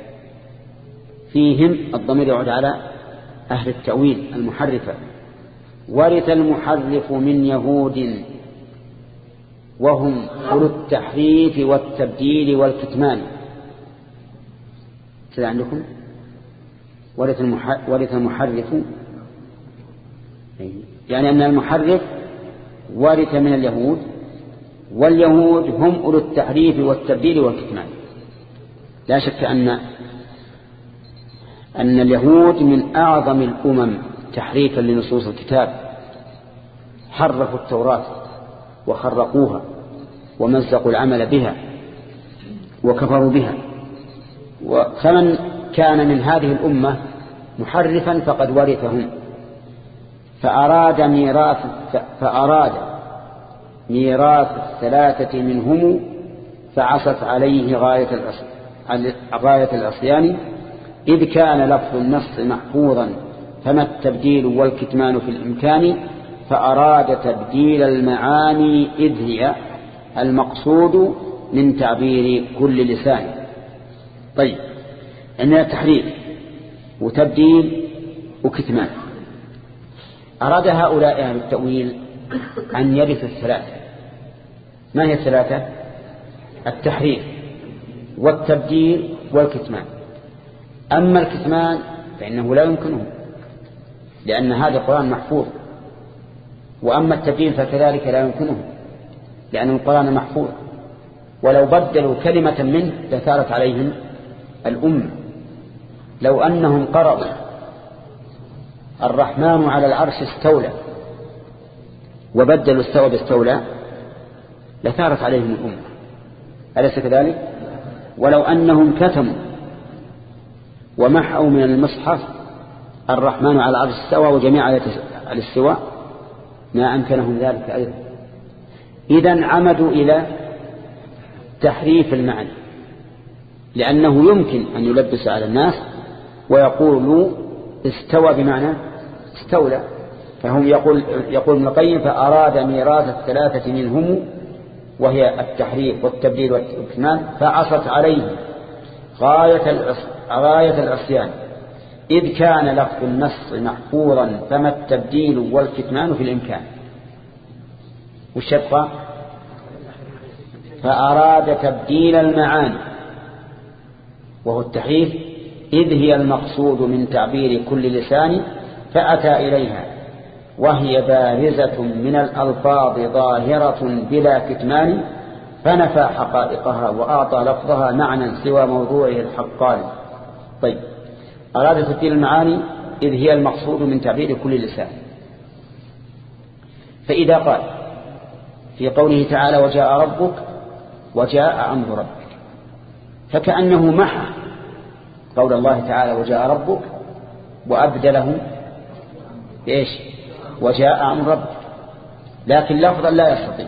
فيهم الضمير يعود على أهل التأويل المحرفة. ورث المحرف من يهود وهم أولو التحريف والتبديل والكتمان. كذا عندكم ورث المحرف، يعني أن المحرف ورث من اليهود، واليهود هم أولو التحريف والتبديل والكتمان. لا شك أن أن اليهود من أعظم الأمم تحريفا لنصوص الكتاب، حرفوا التوراة وخرقوها ومزقوا العمل بها وكفروا بها. فمن كان من هذه الأمة محرفا فقد ورثهم، فأراد ميراث فأراد ميراث الثلاثة منهم فعصت عليه غاية غاية العصيان، إذ كان لفظ النص محفوظا فما التبديل والكتمان في الإمكان، فأراد تبديل المعاني إذ هي المقصود من تعبير كل لسان. طيب، عندنا تحريف وتبديل وكتمان. أراد هؤلاء أهل التأويل أن يرث الثلاثة. ما هي الثلاثة؟ التحريف والتبديل والكتمان. أما الكتمان فإنه لا يمكنه، لأن هذا القرآن محفوظ، وأما التبديل فكذلك لا يمكنه، لأن القرآن محفوظ، ولو بدلوا كلمة منه لثارت عليهم الأمة. لو أنهم قرأوا الرحمن على العرش استولى وبدلوا استوى باستولى لثارت عليهم الأمة، أليس كذلك؟ ولو أنهم كتموا ومحوا من المصحف الرحمن على العرش استوى وجميع آيات الاستواء ما أمكنهم ذلك أيضا. إذن عمدوا إلى تحريف المعنى، لأنه يمكن أن يلبس على الناس ويقولوا استوى بمعنى استولى. فهم يقول يقول ابن القيم فأراد ميراث الثلاثة منهم وهي التحريف والتبديل والكتمان فعصت عليه غاية غاية العصيان، إذ كان لفظ النص محفوظا فما التبديل والكتمان في الإمكان. والشبقى فأراد تبديل المعاني وهو التحريف، إذ هي المقصود من تعبير كل لسان فأتى إليها، وهي بارزة من الألفاظ ظاهرة بلا كتمان، فنفى حقائقها وأعطى لفظها معنى سوى موضوعه الحقان. طيب، أراد تبديل المعاني إذ هي المقصود من تعبير كل لسان. فإذا قال في قوله تعالى وجاء ربك وجاء أمر ربك، فكأنه محى قول الله تعالى وجاء ربك وأبدله بإيش؟ وجاء أمر ربك، لكن لفظا لا يستطيع،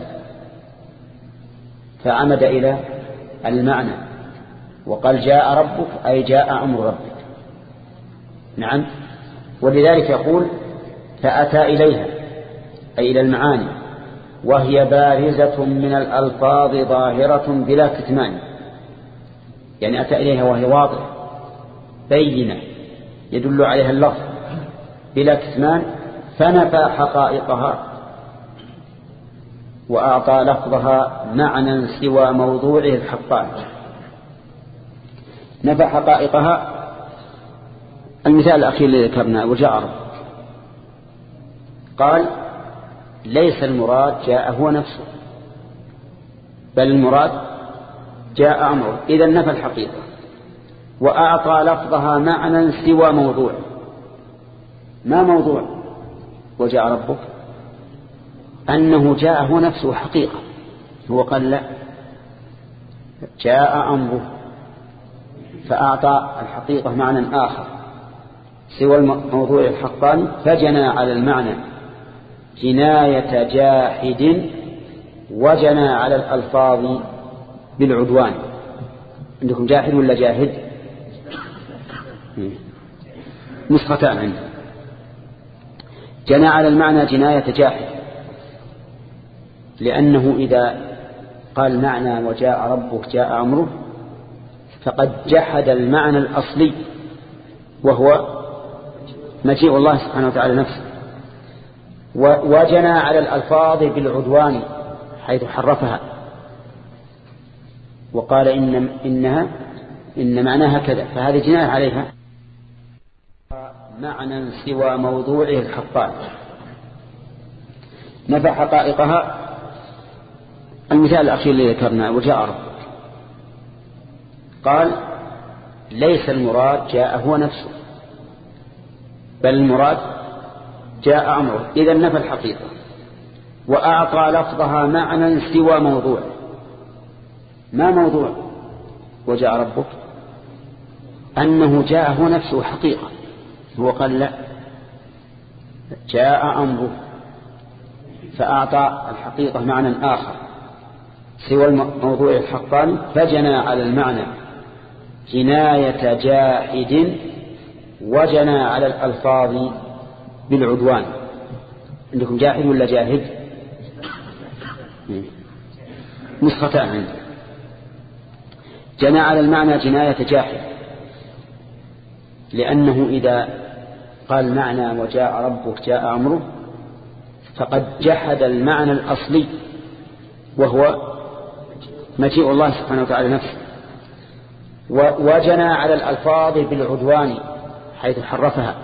فعمد إلى المعنى وقال جاء ربك أي جاء أمر ربك. نعم، ولذلك يقول فأتى إليها أي إلى المعاني، وهي بارزة من الألفاظ ظاهرة بلا كتمان، يعني أتى إليها وهي واضحة بينة يدل عليها اللفظ بلا كتمان، فنفى حقائقها وأعطى لفظها معنى سوى موضوعه الحقاني. نفى حقائقها. المثال الأخير الذي ذكرناه وجاء رب قال ليس المراد جاء هو نفسه، بل المراد جاء أمره، إذا نفى الحقيقة وأعطى لفظها معنى سوى موضوع. ما موضوع وجاء ربك؟ أنه جاء هو نفسه حقيقة. هو قال لا، جاء أمره، فأعطى الحقيقة معنى آخر سوى الموضوع الحقاني، فجنى على المعنى جناية جاحد وجنى على الألفاظ بالعدوان. عندكم جاحد ولا جاهد؟ نسختان عنده. جنى على المعنى جناية جاحد، لأنه إذا قال معنى وجاء ربك جاء أمره فقد جحد المعنى الأصلي وهو مجيء الله سبحانه وتعالى نفسه، وجنى على الألفاظ بالعدوان حيث حرفها وقال إن إنها إن معناها كذا، فهذه جناية عليها معنى سوى موضوعه الحقاني. نفى حقائقها. المثال الأخير الذي ذكرناه وجاء رب قال ليس المراد جاء هو نفسه، بل المراد جاء أمره، إذا نفى الحقيقة وأعطى لفظها معنى سوى موضوع. ما موضوع وجاء ربك؟ أنه جاء هو نفسه حقيقة. هو قال لا، جاء أمره، فأعطى الحقيقة معنى آخر سوى الموضوع الحقاني، فجنى على المعنى جناية جاحد وجنى على الألفاظ بالعدوان. عندكم جاحد ولا جاهد؟ نسختان عنده. جنى على المعنى جناية جاحد، لأنه إذا قال معنى وجاء ربك جاء أمره فقد جحد المعنى الأصلي وهو مجيء الله سبحانه وتعالى نفسه، وجنى على الألفاظ بالعدوان حيث حرفها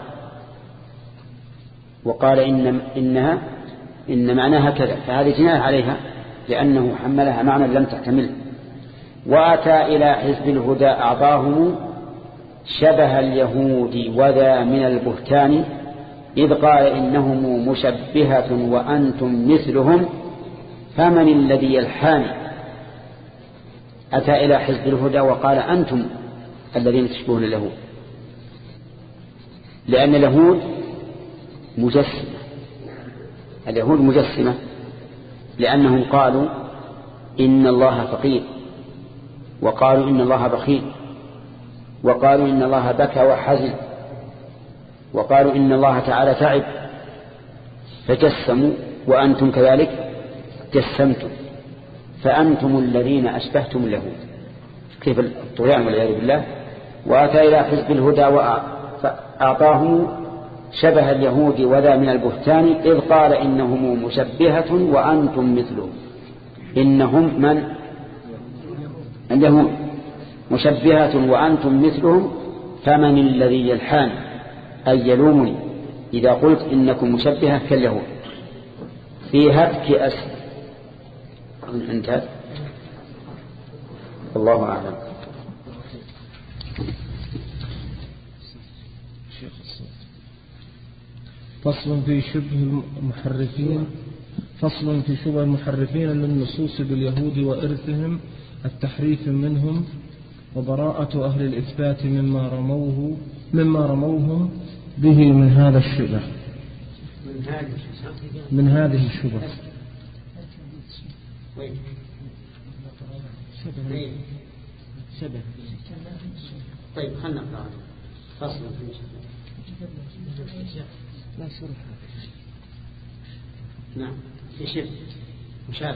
وقال إن إنها إن معناها كذا، فهذه جناية عليها لأنه حملها معنى لم تحتمله. وأتى إلى حزب الهدى أعطاهم شبه اليهود وذا من البهتان، إذ قال إنهم مشبهة وأنتم مثلهم فمن الذي يلحاني. أتى إلى حزب الهدى وقال أنتم الذين تشبهون اليهود، لأن اليهود مجسمة. اليهود مجسمة لأنهم قالوا إن الله فقير، وقالوا إن الله بخيل، وقالوا إن الله بكى وحزن، وقالوا إن الله تعالى تعب، فجسموا. وأنتم كذلك جسمتم، فأنتم الذين أشبهتم اليهود. كيف الطغيان والعياذ بالله. وأتى إلى حزب الهدى وأعطاهم شبه اليهود وذا من البهتان، إذ قال إنهم مشبهة وأنتم مثلهم. إنهم من اليهود مشبهة وأنتم مثلهم فمن الذي يلحان أي يلومني إذا قلت إنكم مشبهة كاليهود في هتك أسر. انتهى. الله أعلم. فصل في شبه المحرفين فصل في شبه المحرفين للنصوص باليهود وإرثهم التحريف منهم، وبراءة أهل الإثبات مما رموه مما رموهم به من هذا الشبه من هذه الشبه. طيب خلنا نقرأ فصل في لا شرح. نعم في شبه مشابه.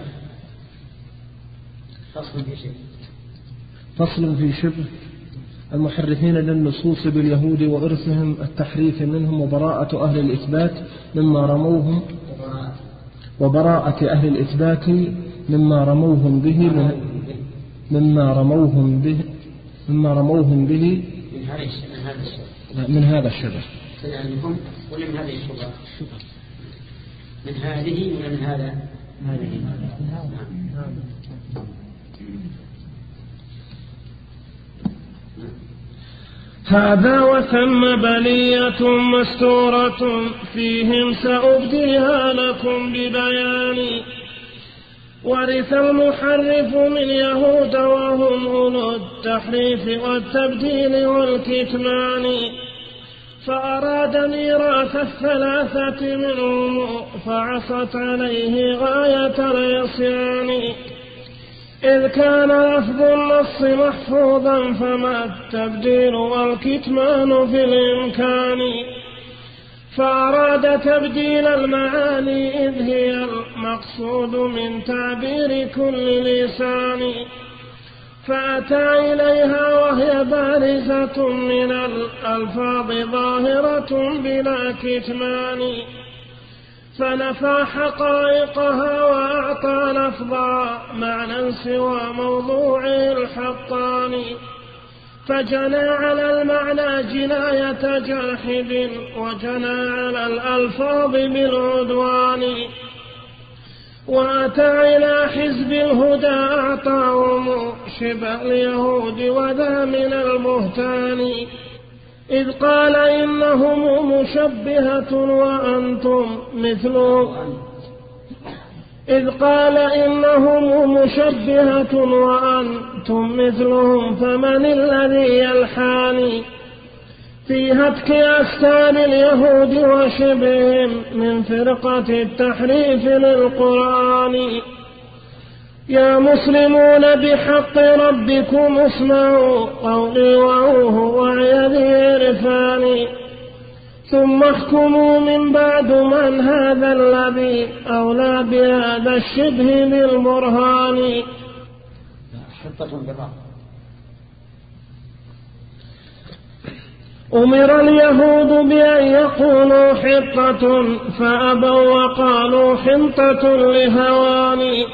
فصل في شبه فصل في شبه المحرفين للنصوص باليهود وإرثهم التحريف منهم وبراءة أهل الإثبات مما رموهم وبراءة أهل الإثبات مما رموهم به من مما رموهم به مما رموهم به من هذا الشبه من هذا الشبه عندكم ولا من هذه الشبهة؟ من هذه ولا من هذا؟ هذه. هذا وثم بلية مستورة فيهم سأبديها لكم ببيان. ورث المحرف من يهود وهم أولو التحريف والتبديل والكتمان، فأراد ميراث الثلاثة منهم فعصت عليه غاية العصيان. إذ كان لفظ النص محفوظا فما التبديل والكتمان في الإمكان، فأراد تبديل المعاني إذ هي المقصود من تعبير كل لسان، فأتى إليها وهي بارزة من الألفاظ ظاهرة بلا كتمان، فنفى حقائقها وأعطى لفظا معنى سوى موضوعه الحقان، فجنى على المعنى جناية جاحد وجنى على الألفاظ بالعدوان، وأتى إلى حزب الهدى أعطاهم شبه اليهود وذا من البهتان، إذ قال إنهم مشبهة وأنتم مثلهم إذ قال إنهم مشبهة وأنتم مثلهم فمن الذي يلحاني في هتك أستان اليهود وشبههم من فرقة التحريف للقرآن. يا مسلمون بحق ربكم اسمعوا قولي وعوه وعيذي عرفاني، ثم احكموا من بعد من هذا الذي أولى بهذا الشبه بالبرهان. حطة بالرأي. أمر اليهود بأن يقولوا حطة فأبوا وقالوا حنطة لهواني،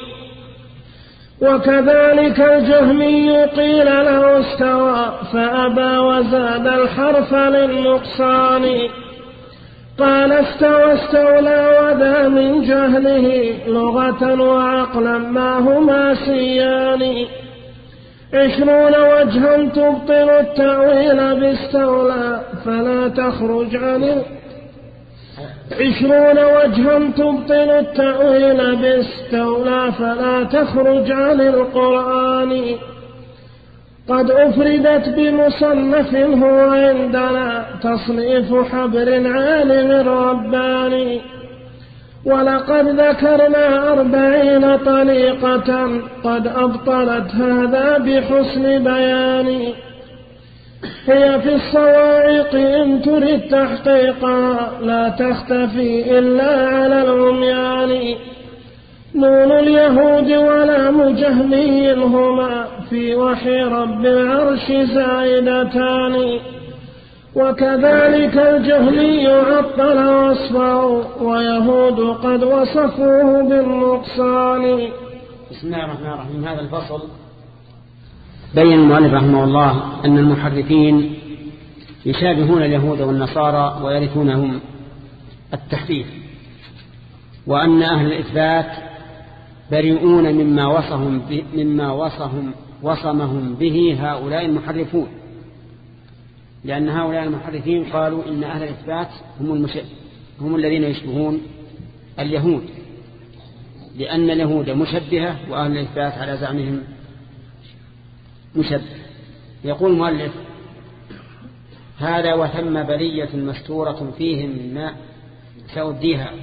وكذلك الجهمي قيل له استوى فأبى وزاد الحرف للنقصان، قال استوى استولى وذا من جهله لغة وعقلا ما هما سيان، عشرون وجها تبطل التأويل باستولى فلا تخرج عن عشرون وجها تبطل التأويل باستولى فلا تخرج عن القرآن، قد أفردت بمصنف هو عندنا تصنيف حبر عالم رباني، ولقد ذكرنا أربعين طريقة قد أبطلت هذا بحسن بيان، هي في الصواعق إن تريد تحقيقا لا تختفي إلا على العميان، نون اليهود ولام جهمي هما في وحي رب العرش زائدتان، وكذلك الجهمي عطل وصفه ويهود قد وصفوه بالنقصان. بسم الله الرحمن الرحيم. هذا الفصل بين المؤلف رحمه الله أن المحرفين يشابهون اليهود والنصارى ويرثونهم التحريف، وأن أهل الإثبات بريئون مما وصهم مما وصهم وصمهم به هؤلاء المحرفون، لأن هؤلاء المحرفين قالوا إن أهل الإثبات هم, المش... هم الذين يشبهون اليهود، لأن اليهود مشبهة وأهل الإثبات على زعمهم مشبه. يقول المؤلف هذا وثم بلية مستورة فيهم من ماء سأوديها.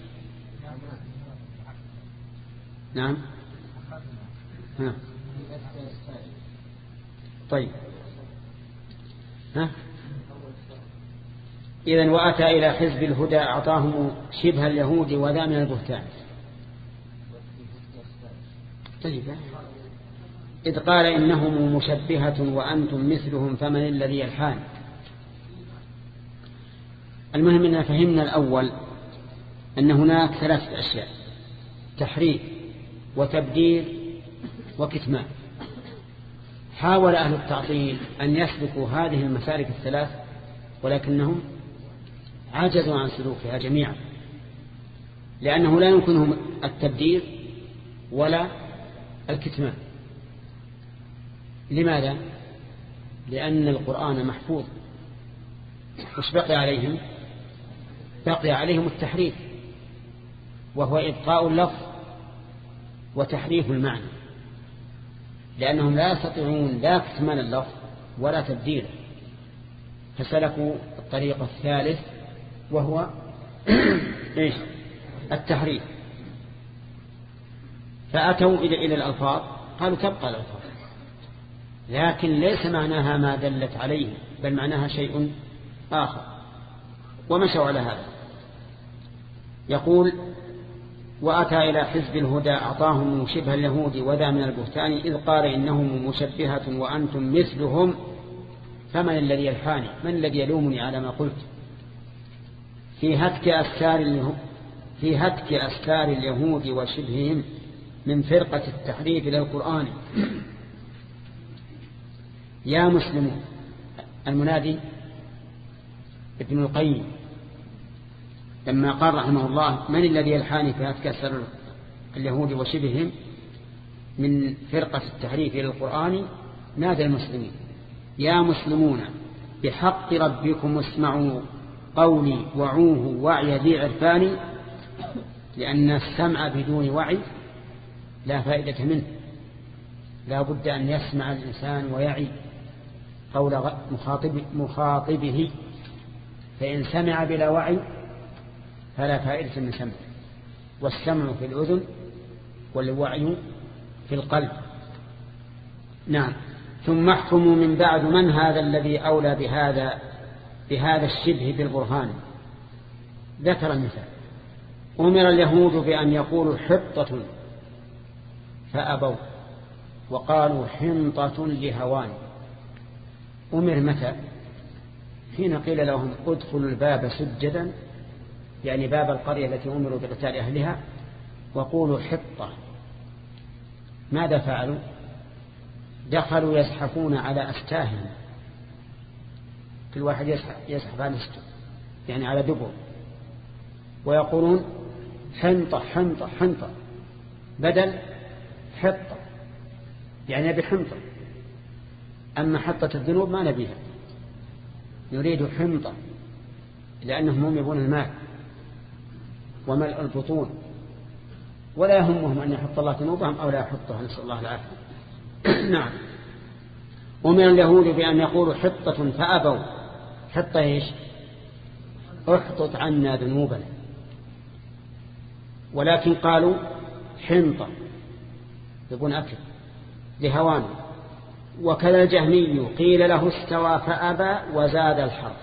نعم ها. طيب ها. إذن وأتى إلى حزب الهدى أعطاهم شبه اليهود وذا من البهتان. طيب إذ قال إنهم مشبهة وأنتم مثلهم فمن الذي يلحان. المهم أننا فهمنا الأول أن هناك ثلاثة أشياء: تحريف وتبديل وكتمان. حاول أهل التعطيل أن يسلكوا هذه المسالك الثلاث ولكنهم عجزوا عن سلوكها جميعا، لأنه لا يمكنهم التبديل ولا الكتمان. لماذا؟ لأن القرآن محفوظ، وش بقي عليهم؟ بقي عليهم التحريف، وهو إبقاء اللفظ وتحريف المعنى، لأنهم لا يستطيعون لا كتمان اللفظ ولا تبديله، فسلكوا الطريق الثالث وهو إيش؟ التحريف. فأتوا إلى إلى الألفاظ قالوا تبقى الألفاظ، لكن ليس معناها ما دلت عليه، بل معناها شيء آخر، ومشوا على هذا. يقول: وأتى إلى حزب الهدى أعطاهم شبه اليهود وذا من البهتان إذ قال إنهم مشبهة وأنتم مثلهم فمن الذي يلحاني؟ من الذي يلومني على ما قلت؟ في هتك أسكار في هتك أسكار اليهود وشبههم من فرقة التحريف للقرآن. يا مسلمون، المنادي ابن القيم لما قال رحمه الله من الذي يلحاني في هتك أسكار اليهود وشبههم من فرقة التحريف للقرآن، نادى المسلمين: يا مسلمون بحق ربكم اسمعوا قولي وعوه وعي ذي عرفان، لأن السمع بدون وعي لا فائدة منه، لا بد أن يسمع الإنسان ويعي قول مخاطب مخاطبه، فإن سمع بلا وعي فلا فائدة من سمع، والسمع في الأذن والوعي في القلب. نعم. ثم احكموا من بعد من هذا الذي أولى بهذا بهذا الشبه بالبرهان. ذكر المثال: أمر اليهود بأن يقولوا حطة فأبوا وقالوا حنطة لهوان. أمر متى؟ حين قيل لهم ادخلوا الباب سجدا، يعني باب القرية التي أمروا بقتال أهلها، وقولوا حطة. ماذا فعلوا؟ دخلوا يزحفون على أستاههم، كل واحد يزحف, يزحف على أسته يعني على دبر، ويقولون حنطة حنطة حنطة بدل حطة، يعني بحنطة. أما حطة الذنوب ما نبيها، نريد حنطة، لأنهم هم يبون المال وملء البطون، ولا يهمهم أن يحط الله ذنوبهم أو لا يحطها، نسأل الله العافية. نعم. ومن اليهود بأن يقولوا حطة فأبوا. حطة إيش؟ احطط عنا ذنوبنا، ولكن قالوا حنطة يبون أكل لهوان. وكذا الجهمي قيل له استوى فأبى وزاد الحرف.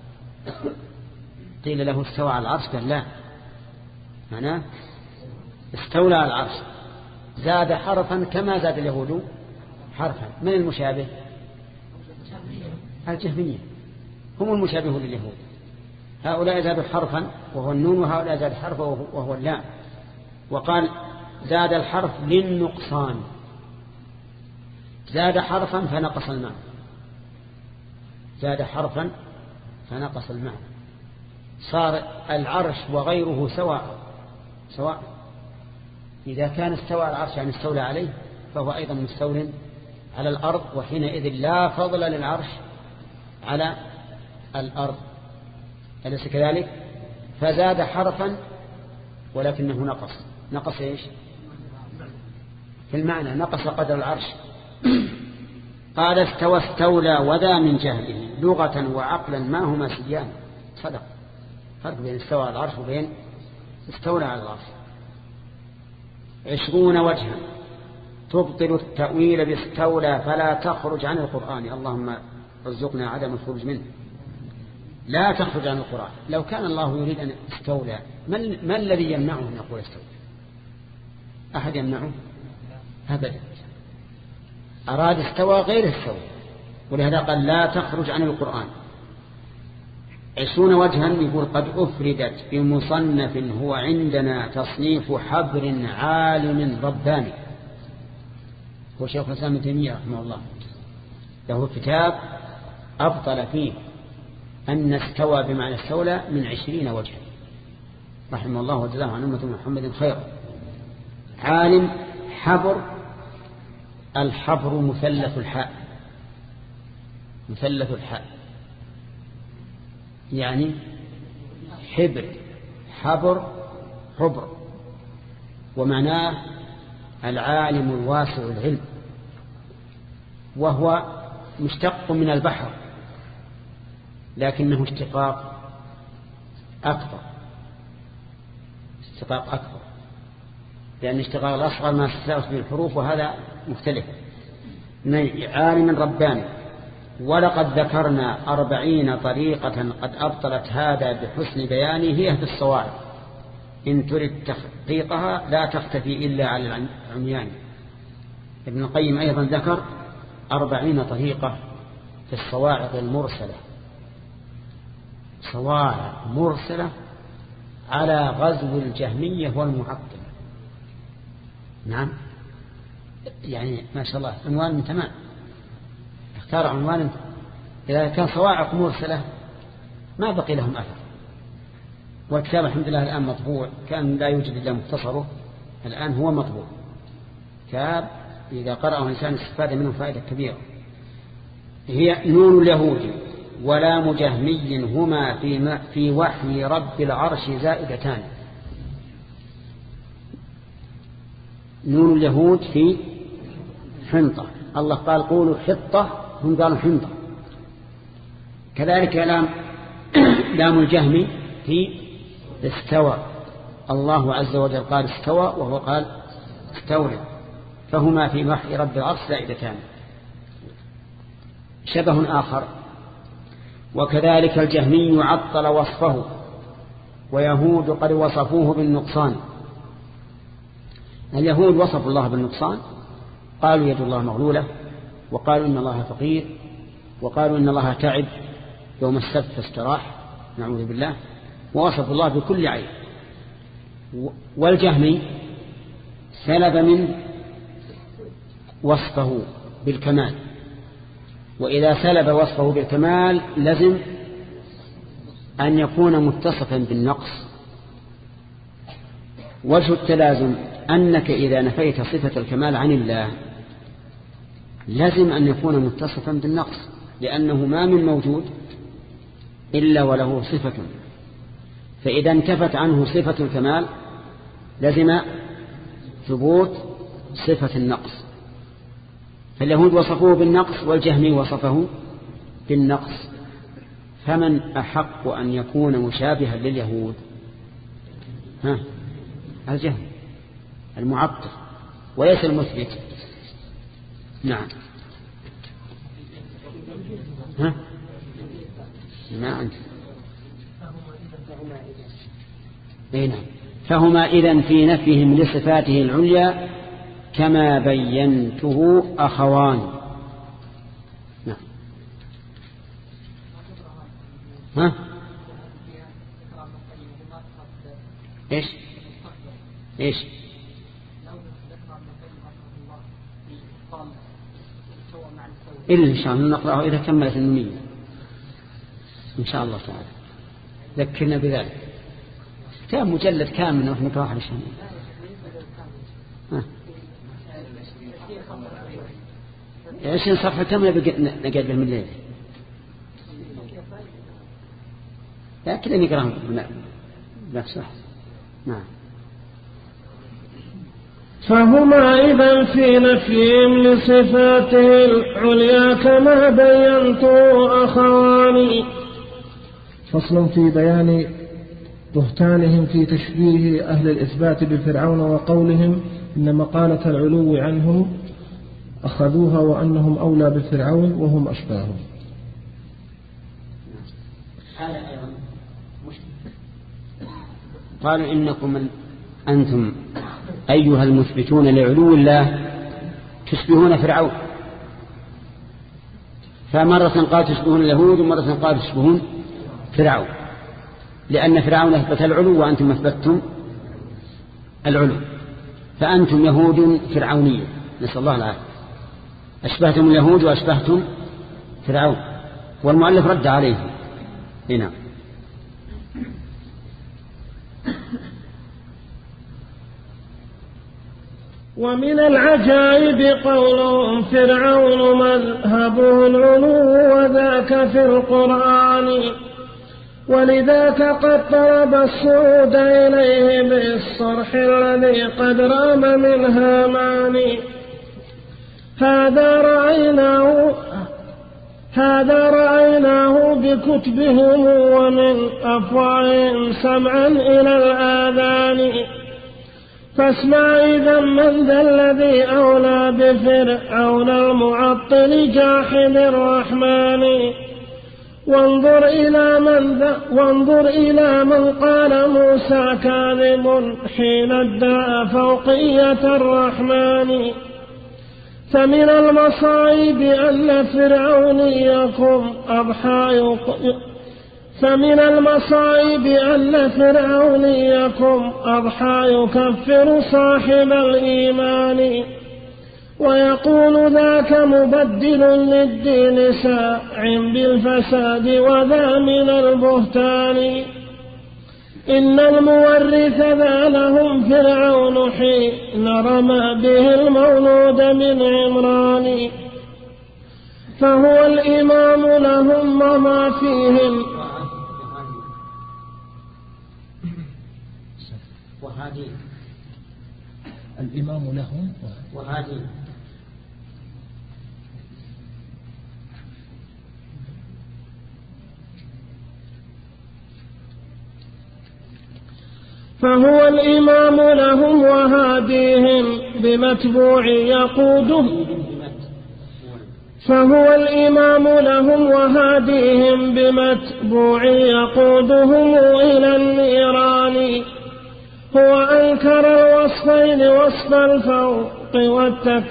قيل له استوى على العرش، قال لا، معناه استولى على العرش، زاد حرفا كما زاد اليهود حرفا. من المشابه؟ الجهمية هم المشابه لليهود، هؤلاء زادوا حرفا وهو النون، وهؤلاء زاد حرفا وهو اللام. وقال زاد الحرف للنقصان، زاد حرفا فنقص المعنى، زاد حرفا فنقص المعنى، صار العرش وغيره سواء سواء. إذا كان استوى على العرش يعني استولى عليه، فهو أيضا مستول على الأرض، وحينئذ لا فضل للعرش على الأرض، أليس كذلك؟ فزاد حرفا ولكنه نقص. نقص إيش؟ في المعنى، نقص قدر العرش. قال استوى استولى وذا من جهله لغة وعقلا ما هما سيان. صدق، فرق بين استوى على العرش وبين استولى على العرش. عشرون وجها تبطل التأويل باستولى فلا تخرج عن القرآن. اللهم ارزقنا عدم الخروج منه. لا تخرج عن القرآن. لو كان الله يريد أن استولى، ما الذي يمنعه أن يقول استولى؟ أحد يمنعه؟ أبدا، أراد استوى غير استوى، ولهذا قال لا تخرج عن القرآن. عشرون وجها يقول قد أفردت بمصنف هو عندنا تصنيف حبر عالم رباني. هو شيخ الإسلام ابن تيمية رحمه الله له كتاب أبطل فيه أن استوى بمعنى استولى من عشرين وجها رحمه الله وجزاه عن أمة محمد خيرا. عالم حبر، الحبر مثلث الحاء، مثلث الحاء يعني حبر، حبر حبر، ومعناه العالم الواسع العلم، وهو مشتق من البحر لكنه اشتقاق أكبر، اشتقاق أكبر، لأن اشتقاق الأصغر ما تستوت به الحروف وهذا مختلف. عالم رباني. ولقد ذكرنا أربعين طريقة قد أبطلت هذا بحسن بيانه هي في الصواعق، إن تريد تحقيقها لا تختفي إلا على العميان. ابن القيم أيضا ذكر أربعين طريقة في الصواعق المرسلة، صواعق مرسلة على غزو الجهمية والمعطلة. نعم، يعني ما شاء الله عنوان تمام، اختار عنوان. إذا كان صواعق مرسلة ما بقي لهم أثر. والكتاب الحمد لله الآن مطبوع، كان لا يوجد إلا مختصره، الآن هو مطبوع كتاب إذا قرأه الإنسان استفاد منه فائدة كبيرة. هي نون اليهود ولام جهمي هما في, في وحي رب العرش زائدتان. نون اليهود في حنطة، الله قال قولوا حطة، هم قالوا حنطة. كذلك لام لام الجهمي في استوى، الله عز وجل قال استوى وهو قال استولى، فهما في وحي رب العرش زائدتان. شبه آخر. وكذلك الجهمي عطل وصفه، ويهود قد وصفوه بالنقصان. اليهود وصفوا الله بالنقصان، قالوا يد الله مغلولة، وقالوا إن الله فقير، وقالوا إن الله تعب يوم السبت فاستراح، نعوذ بالله، ووصفوا الله بكل عيب. والجهمي سلب من وصفه بالكمال، وإذا سلب وصفه بالكمال لازم أن يكون متصفا بالنقص. وجه التلازم أنك إذا نفيت صفة الكمال عن الله لازم أن يكون متصفا بالنقص، لأنه ما من موجود إلا وله صفة، فإذا انتفت عنه صفة الكمال لازم ثبوت صفة النقص. فاليهود وصفوه بالنقص والجهمي وصفه بالنقص، فمن أحق أن يكون مشابها لليهود؟ ها، الجهم المعطل وليس المثبت. نعم. ها؟ ما أنت. نعم. فهما إذن في نفيهم لصفاته العليا كما بينته أخوان. نعم. ها؟ إيش؟ إيش؟ إلا إن شاء الله نقرأه إذا كملت النمية إن شاء الله تعالى. ذكرنا بذلك. كان مجلد كامل ونحن نقرأه لشان. ها. عشرين صفحة كم نقعد به من الليل؟ لكن نقرأه بنفسه. نعم. فهما إذا في نفيهم لصفاته العليا كما بينت أخواني. فصل في بيان بهتانهم في تشبيه أهل الإثبات بفرعون وقولهم إن مقالة العلو عنهم أخذوها وأنهم أولى بفرعون وهم أشباههم. قالوا إنكم من أنتم أيها المثبتون لعلو الله تشبهون فرعون، فمرة قال تشبهون اليهود ومرة قال تشبهون فرعون، لأن فرعون أثبت العلو وأنتم أثبتتم العلو، فأنتم يهود فرعونية، نسأل الله العافية، أشبهتم اليهود وأشبهتم فرعون، والمؤلف رد عليه هنا. ومن العجائب قولهم فرعون مذهبه العلو وذاك في القرآن، ولذاك قد طلب الصعود إليه بالصرح الذي قد رام من هامان. هذا رأيناه هذا رأيناه بكتبهم ومن أفواههم سمعا إلى الآذان. فاسمع إذا من ذا الذي أولى بفرعون المعطل جاحد الرحمن. وانظر إلى من ذا وانظر إلى من قال موسى كاذب حين ادعى فوقية الرحمن. فمن المصائب أن فرعونيكم أضحى فمن المصائب أن فرعونيكم أضحى يكفر صاحب الإيمان، ويقول ذاك مبدل للدين ساع بالفساد وذا من البهتان. إن المورث ذا لهم فرعون حين رمى به المولود من عمران. فهو الإمام لهم وما فيهم وهذه الإمام لهم وهذه فهو الإمام لهم وهاديهم بمتبوع يقوده فهو الإمام لهم وهاديهم بمتبوع يقودهم إلى النيران. هو أنكر الوصفين وصف الفوق والتك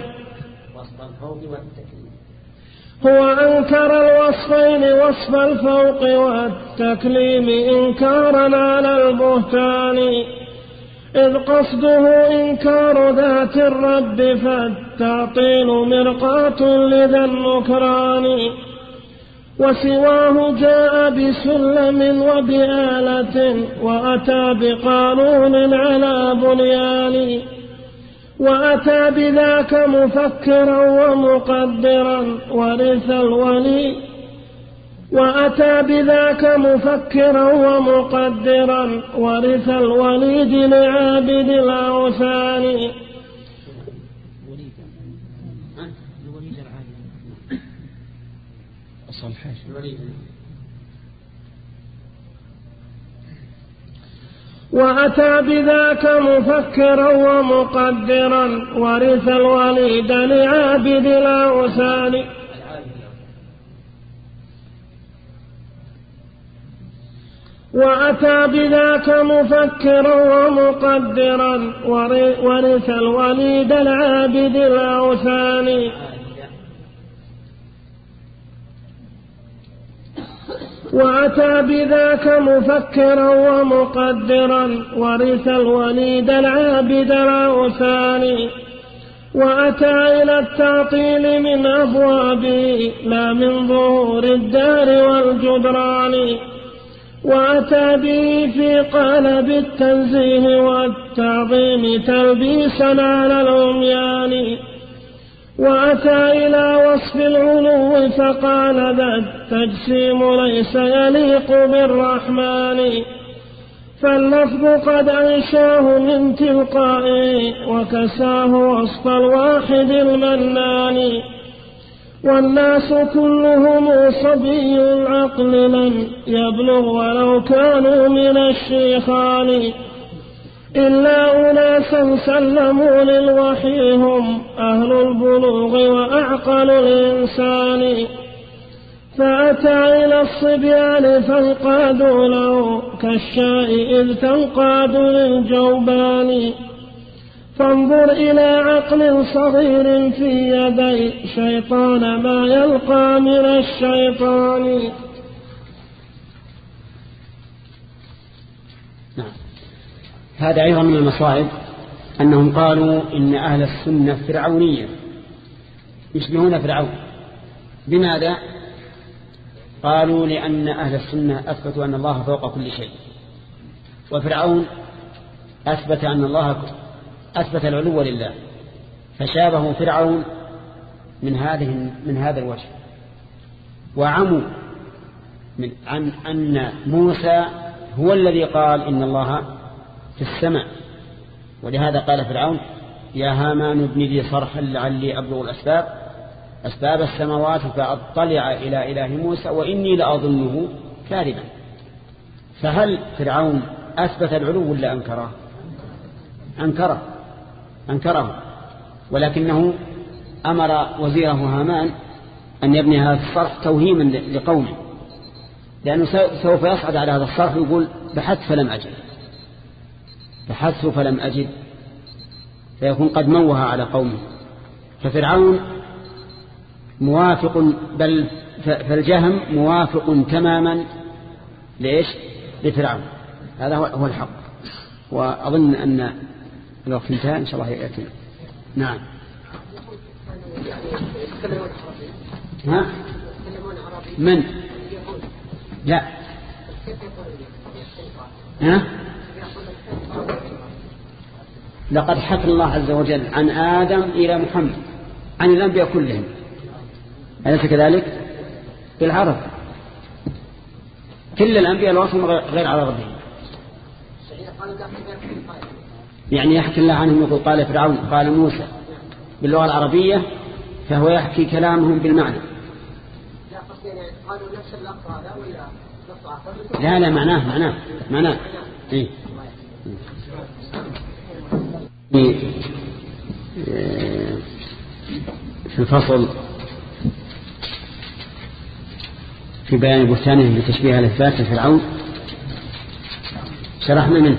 هو أنكر الوصفين وصف الفوق والتكليم إنكارا على البهتان، إذ قصده إنكار ذات الرب فالتعطيل مرقاة لذا النكران. وسواه جاء بسلم وبآلة وأتى بقانون على بنيان، وأتى بذاك مفكرا ومقدرا ورث الولي وأتى بذاك مفكرا ومقدرا ورث الوليد لعابد الأوثان. وأتى بذاك مفكرا ومقدرا ورث الوليد لعابد الأوثان. وأتى بذاك مفكرا ومقدرا ورث الوليد العابد الأوثان. وأتى بذاك مفكرا ومقدرا ورث الوليد العابد الأوثان. وأتى إلى التعطيل من أبوابه لا من ظهور الدار والجدران. وأتى به في قالب التنزيه والتعظيم تلبيسا على العميان. وأتى إلى وصف العلو فقال ذا التجسيم ليس يليق بالرحمن. فاللفظ قد أنشاه من تلقائه وكساه وصف الواحد المنان. والناس كلهم صبي العقل لم يبلغ ولو كانوا من الشيخان، إلا أناسا سلموا للوحي هم أهل البلوغ وأعقل الإنسان. فأتى إلى الصبيان فانقادوا له كالشاء إذ تنقاد للجوبان. فانظر إلى عقل صغير في يدي شيطان ما يلقى من الشيطان. نعم. هذا أيضا من المصائب أنهم قالوا إن أهل السنة فرعونية يشبهون فرعون. بماذا؟ قالوا لأن أهل السنة أثبتوا أن الله فوق كل شيء، وفرعون أثبت أن الله أثبت العلو لله، فشابهوا فرعون من هذه من هذا الوجه، وعموا من عن أن موسى هو الذي قال إن الله في السماء. ولهذا قال فرعون يا هامان ابن لي صرحا لعلي أبلغ الأسباب أسباب السماوات فأطلع إلى إله موسى وإني لأظنه كاذبا. فهل فرعون أثبت العلو ولا أنكره؟ أنكره أنكره ولكنه أمر وزيره هامان أن يبني هذا الصرح توهيما لقومه، لأنه سوف يصعد على هذا الصرح ويقول بحثت فلم أجد بحثت فلم أجد فيكون قد موه على قومه. ففرعون موافق، بل فالجهم موافق تماما ليش؟ لفرعون. هذا هو الحق. وأظن أن الوقت انتهى إن شاء الله يأتي. نعم. ها؟ من؟ لا. ها؟ لقد حكى الله عز وجل عن آدم إلى محمد عن الأنبياء كلهم، أليس كذلك؟ بالعرب كل الأنبياء الوصف غير على ربهم. يعني يحكي الله عنهم يقول قال فرعون قال موسى باللغة العربية، فهو يحكي كلامهم بالمعنى. لا لا معناه معناه معناه إيه؟ في الفصل في بيان بهتانه بتشبيه الإثبات فرعون شرحنا منه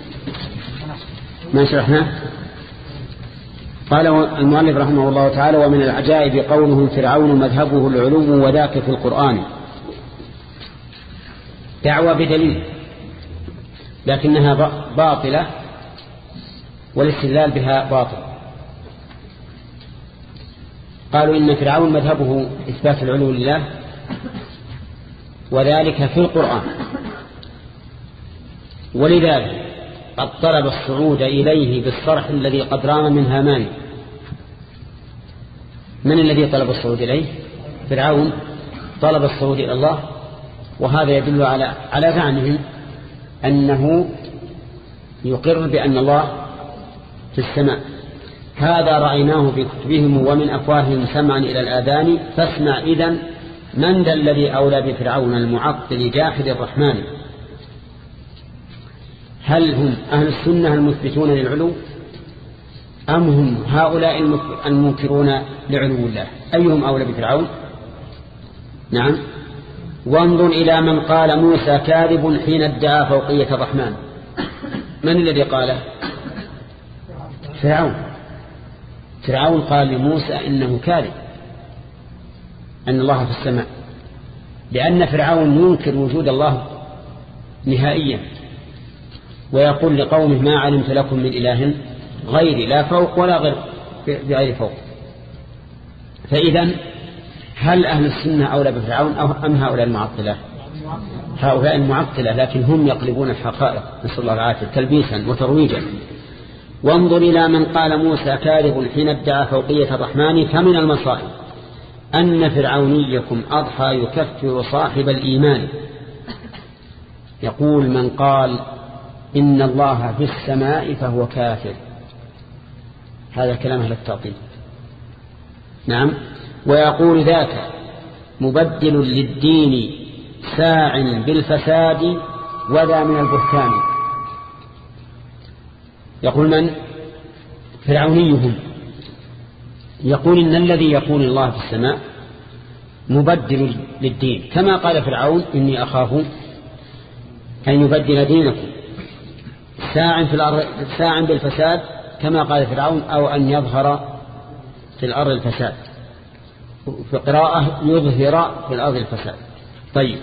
ما شرحناه. قال المؤلف رحمه الله تعالى ومن العجائب قولهم فرعون مذهبه العلو وذاك في القرآن، دعوة بدليل لكنها باطلة والاستدلال بها باطل. قالوا إن فرعون مذهبه إثبات العلو لله وذلك في القرآن، ولذلك قد طلب الصعود إليه بالصرح الذي قد رام من هامان. من الذي طلب الصعود إليه؟ فرعون طلب الصعود إلى الله، وهذا يدل على على زعمهم أنه يقر بأن الله في السماء. هذا رأيناه في كتبهم ومن أفواههم سمعا إلى الآذان، فاسمع إذن من ذا الذي أولى بفرعون المعطل جاحد الرحمن. هل هم أهل السنة المثبتون للعلو أم هم هؤلاء المنكرون لعلو الله؟ أيهم أولى بفرعون؟ نعم. وانظر إلى من قال موسى كاذب حين ادعى فوقية الرحمن. من الذي قاله؟ فرعون. فرعون قال لموسى إنه كاذب أن الله في السماء، لأن فرعون ينكر وجود الله نهائيا ويقول لقومه ما علمت لكم من إله غيري لا فوق ولا غير بغير فوق. فإذا هل أهل السنة أولى بفرعون أم هؤلاء المعطلة؟ هؤلاء المعطلة، لكن هم يقلبون الحقائق نسأل الله العافية تلبيسا وترويجا. وانظر إلى من قال موسى كاذب حين ادعى فوقية الرحمن. فمن المصائب أن فرعونيكم أضحى يكفر صاحب الإيمان. يقول من قال إن الله في السماء فهو كافر، هذا كلام أهل التعطيل. نعم. ويقول ذاك مبدل للدين ساع بالفساد وذا من البهتان. يقول من؟ فرعونيهم يقول إن الذي يقول الله في السماء مبدل للدين، كما قال فرعون إني أخاف أن يبدل دينكم. ساع في الأرض ساع بالفساد كما قال فرعون أو أن يظهر في الأرض الفساد، في قراءة يظهر في الأرض الفساد. طيب،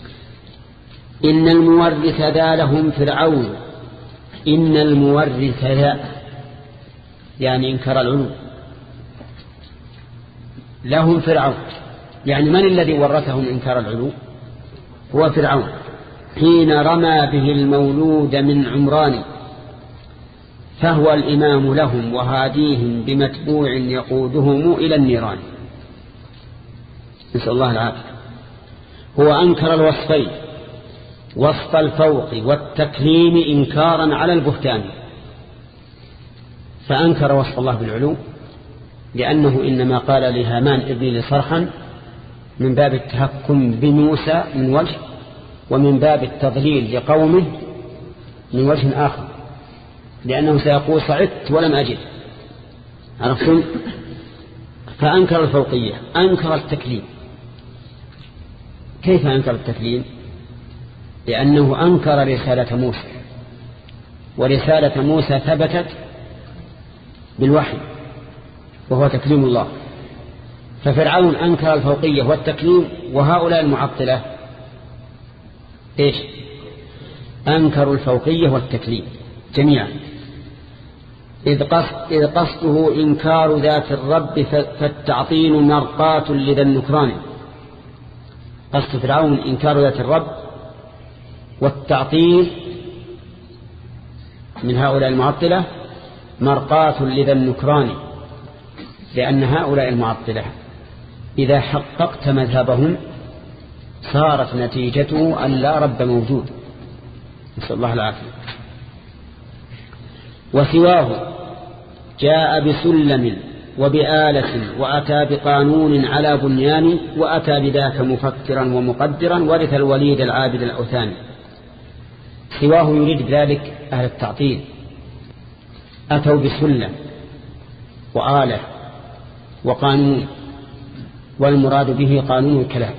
إن المورث ذا لهم فرعون، إن المورث ذا يعني إنكر العلو، لهم فرعون يعني من الذي ورثهم إنكار العلو؟ هو فرعون حين رمى به المولود من عمران، فهو الإمام لهم وهاديهم بمتبوع يقودهم إلى النيران. نسأل الله العافية. هو أنكر الوصفين، وصف الفوق والتكليم إنكارا على البهتان، فأنكر وصف الله بالعلو لأنه إنما قال لهامان ابني لي صرحا من باب التهكم بموسى من وجه، ومن باب التضليل لقومه من وجه آخر، لأنه سيقول صعدت ولم أجد. عرفتم؟ فأنكر الفوقية، أنكر التكليم. كيف أنكر التكليم؟ لأنه أنكر رسالة موسى، ورسالة موسى ثبتت بالوحي وهو تكليم الله. ففرعون أنكر الفوقية والتكليم، وهؤلاء المعطلة إيش؟ أنكروا الفوقية والتكليم جميعا، إذ قصد إذ قصده إنكار ذات الرب فالتعطيل مرقاة لذا النكران. قصد فرعون إنكار ذات الرب، والتعطيل من هؤلاء المعطلة مرقاة لذا النكران، لأن هؤلاء المعطلة إذا حققت مذهبهم صارت نتيجته أن لا رب موجود، نسأل الله العافية. وسواه جاء بسلم وبآلة وأتى بقانون على بنيان، وأتى بذاك مفكرا ومقدرا ورث الوليد العابد الأوثان. سواه يريد بذلك أهل التعطيل، أتوا بسلم وآلة وقانون، والمراد به قانون الكلام.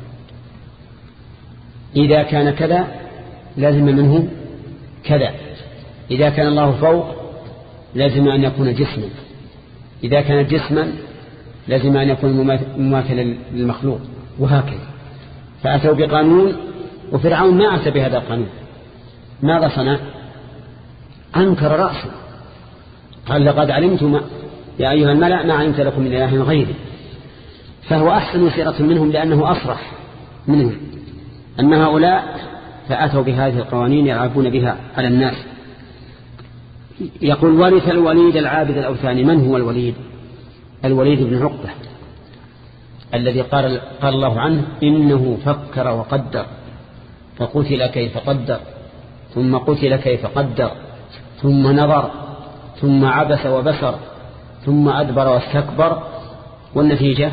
إذا كان كذا لازم منه كذا، إذا كان الله فوق لازم أن يكون جسما، إذا كان جسما لازم أن يكون مماثلا للمخلوق، وهكذا. فأتوا بقانون، وفرعون ما أتى بهذا القانون. ماذا صنع؟ أنكر رأسه، قال لقد علمتم يا أيها الملأ ما علمت لكم من إله غيري. فهو أحسن سيرة منهم لأنه أصرح منهم. أما هؤلاء فأتوا بهذه القوانين يلعبون بها على الناس. يقول ورث الوليد العابد الأوثاني. من هو الوليد؟ الوليد بن عقبة الذي قال, قال الله عنه إنه فكر وقدر فقتل كيف قدر ثم قتل كيف قدر ثم نظر ثم عبس وبسر ثم أدبر واستكبر، والنتيجة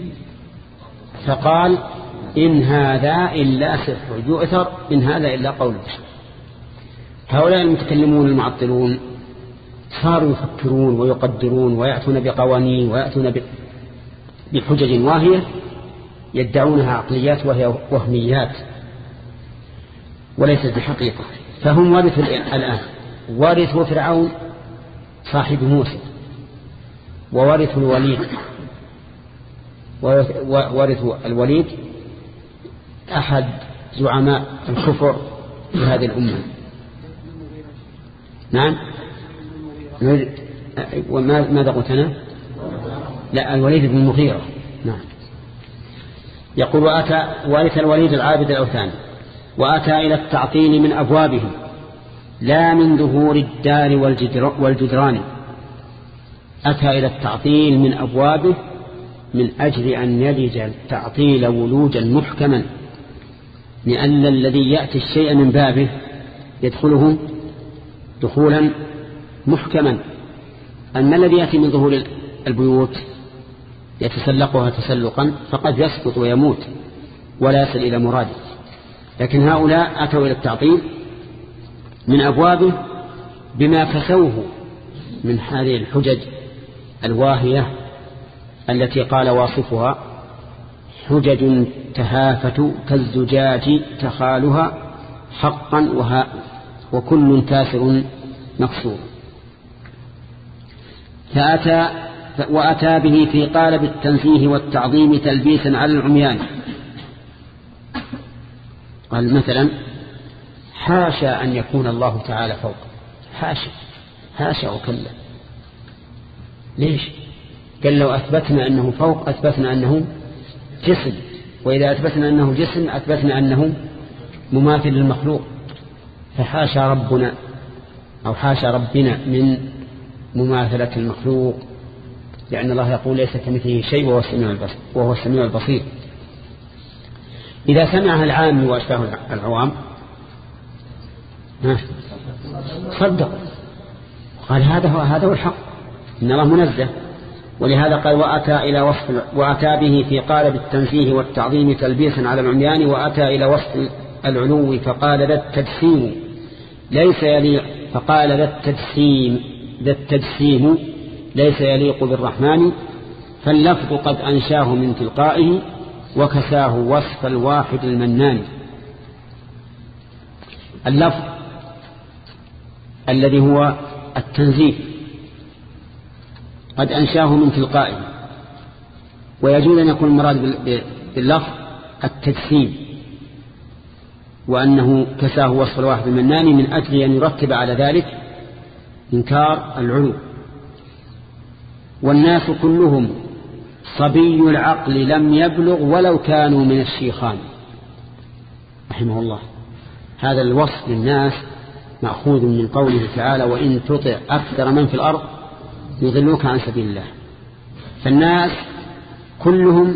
فقال إن هذا إلا سحر يؤثر إن هذا إلا قول بشر. هؤلاء المتكلمون المعطلون صاروا يفكرون ويقدرون ويأتون بقوانين ويأتون بحجج واهية يدعونها عقليات وهي وهميات وليست بحقيقة. فهم ورثوا الآن، ورثوا فرعون صاحب موسى، وورثوا الوليد، ورثوا الوليد أحد زعماء الكفر في هذه الأمة. نعم، ماذا قلت أنا؟ لا، الوليد بن المغيرة. نعم. يقول وأتى ورث الوليد العابد الأوثان، وأتى إلى التعطيل من أبوابه لا من ظهور الدار والجدران. أتى إلى التعطيل من أبوابه من أجل أن يلج التعطيل ولوجا محكما، لأن الذي يأتي الشيء من بابه يدخله دخولا محكما. أما الذي يأتي من ظهور البيوت يتسلقها تسلقا فقد يسقط ويموت ولا يصل إلى مراده. لكن هؤلاء أتوا إلى التعطيل من أبوابه بما كسوه من هذه الحجج الواهية التي قال واصفها حجج تهافت كالزجاج تخالها حقا وها وكل كافر مكسور. فأتى وأتى به في قالب التنزيه والتعظيم تلبيسا على العميان. قال مثلا حاشا أن يكون الله تعالى فوق، حاشا حاشا وكلا. ليش؟ قال لو أثبتنا أنه فوق أثبتنا أنه جسم، وإذا أثبتنا أنه جسم أثبتنا أنه مماثل للمخلوق. فحاشا ربنا أو حاشا ربنا من مماثلة المخلوق، لأن الله يقول ليس كمثله شيء وهو السميع البصير, وهو السميع البصير. إذا سمعها العام وأشباه العوام صدق، قال هذا هو هذا هو الحق، إن الله منزه. ولهذا قال وأتى إلى وصف وأتى به في قالب التنزيه والتعظيم تلبيسا على العميان، وأتى إلى وصف العلو فقال ذا التجسيم ليس يليق فقال ذا التجسيم ذا التجسيم ليس يليق بالرحمن، فاللفظ قد أنشاه من تلقائه وكساه وصف الواحد المنان. اللفظ الذي هو التنزيه قد أنشاه من تلقائه، ويجوز أن يكون المراد باللفظ التجسيم، وأنه كساه وصف الواحد المنان من أجل أن يرتب على ذلك إنكار العلو. والناس كلهم صبي العقل لم يبلغ ولو كانوا من الشيخان، رحمه الله. هذا الوصف للناس مأخوذ من قوله تعالى وإن تطع أكثر من في الأرض يضلوك عن سبيل الله. فالناس كلهم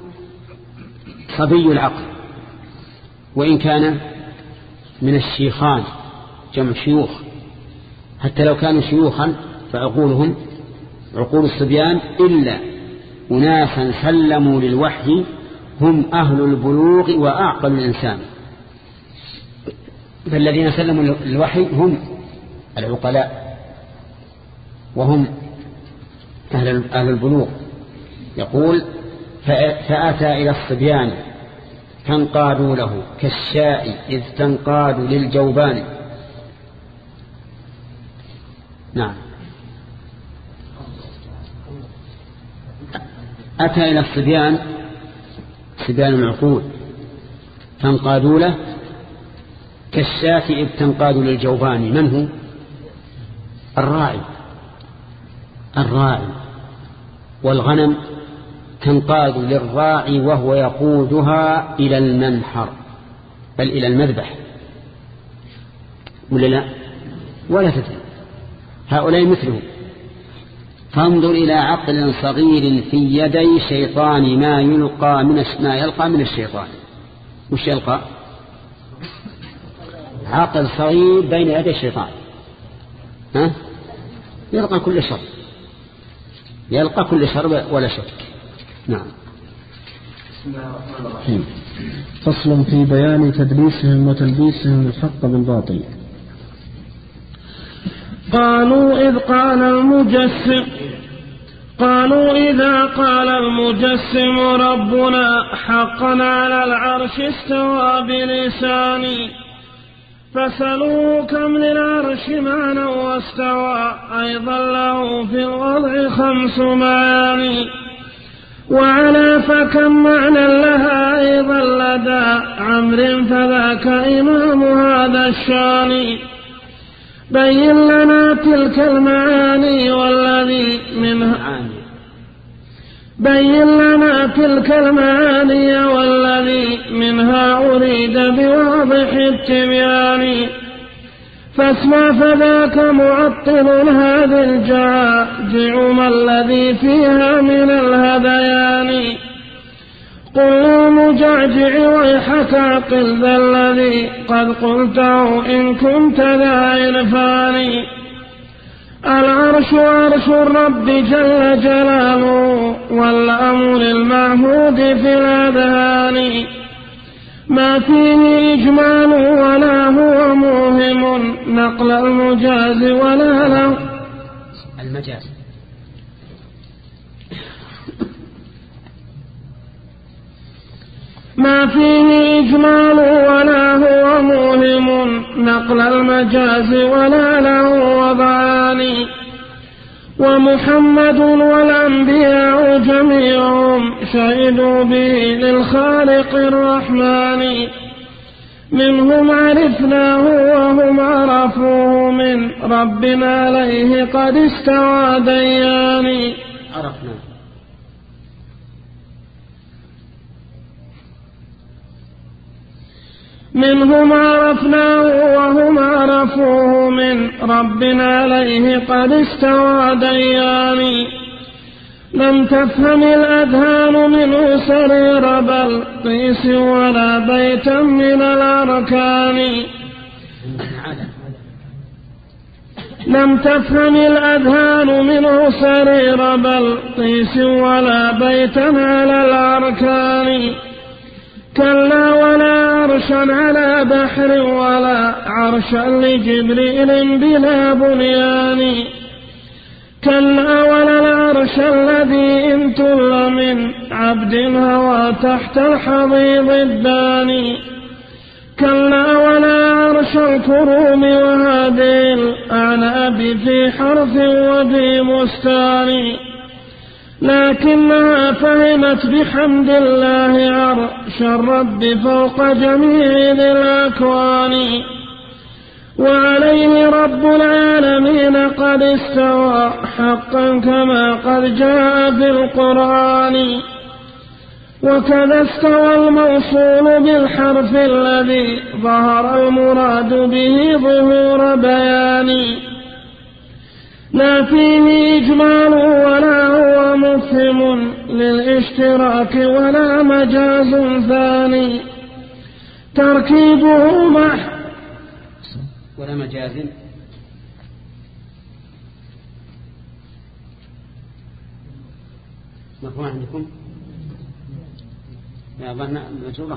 صبي العقل وإن كان من الشيخان، جمع شيوخ، حتى لو كانوا شيوخا فعقولهم عقول الصبيان، إلا أناسا سلموا للوحي هم أهل البلوغ وأعقل الإنسان. فالذين سلموا للوحي هم العقلاء وهم أهل البلوغ. يقول فأتى إلى الصبيان تنقادوا له كالشاء إذ تنقاد للجوبان. نعم. أتى إلى الصبيان صبيان العقول تنقادوا له كالشاة إذ تنقاد للجوبان. من هو؟ الراعي. الراعي والغنم تنقاد للراعي وهو يقودها إلى المنحر بل إلى المذبح، ولا لا؟ ولا تدري. هؤلاء مثلهم. فانظر إلى عقل صغير في يدي شيطان ما يلقى من ما يلقى من الشيطان. وش يلقى؟ عقل صغير بين يدي الشيطان، ها؟ يلقى كل شر، يلقى كل شر ولا شك. نعم. فصل في بيان تدليسهم وتلبيسهم الحق بالباطل. قالوا إذ قال المجسم قالوا إذا قال المجسم ربنا حقا على العرش استوى بلساني، فسلوا كم للعرش معنى واستوى أيضا له في الوضع خمس معاني، وعلى فكم معنى لها أيضا لدى عمر فذاك إمام هذا الشان. بين لنا تلك المعاني والذي منها بين لنا تلك المعاني والذي منها أريد بواضح التبيان. فاسمع فذاك معطل هذه الجاجع ما الذي فيها من الهذيان. قل مجعجع ويحك عقل ذا الذي قد قلته إن كنت ذا عرفان. العرش عرش الرب جل جلاله والأمر المعهود في الأذهان، ما فيه إجمال ولا هو موهم نقل المجاز ولا له المجاز ما فيه إجمال ولا هو موهم نقل المجاز ولا له وضعان. ومحمد والأنبياء جميعهم شهدوا به للخالق الرحمن منهم عرفناه وهم عرفوه من ربنا عليه قد استوى ديان عرفنا منهم عرفناه وهم عرفوه من ربنا عليه قد استوى ديان لم تفهم الأذهان منه سرير بلقيس ولا بيتا من الأركان لم تفهم الأذهان منه سرير بلقيس ولا بيتا على الأركان كلا ولا عرشا على بحر ولا عرشا لجبريل بلا بنيان كلا ولا العرش الذي إن تل من عبد هوى تحت الحضيض الداني كلا ولا عرش الكروم وهذه الأعناب في حرث وفي بستان لكنها فهمت بحمد الله عرش الرب فوق جميع الأكوان وعليه رب العالمين قد استوى حقا كما قد جاء في القرآن وكذا استوى الموصول بالحرف الذي ظهر المراد به ظهور بيان لا فيه إجمال ولا هو مفهم للاشتراك ولا مجاز ثاني تركيبه مح ولا مجاز مفهوم عندكم؟ لا ظن مجرورة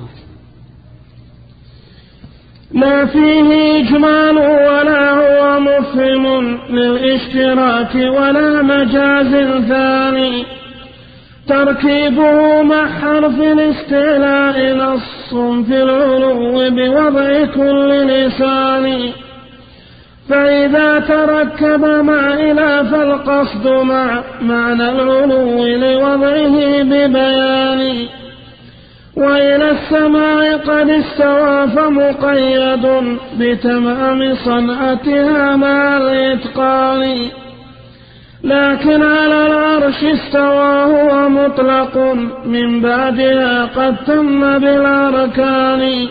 لا فيه إجمال ولا هو مفهم للاشتراك ولا مجاز ثاني تركيبه مع حرف الاستعلاء نص في العلو بوضع كل لسان فإذا تركب مع إلى فالقصد مع معنى العلو لوضعه ببيان وإلى السماء قد استوى فمقيد بتمام صنعتها مع الإتقان لكن على العرش استوى هو مطلق من بعدها قد تم بالأركان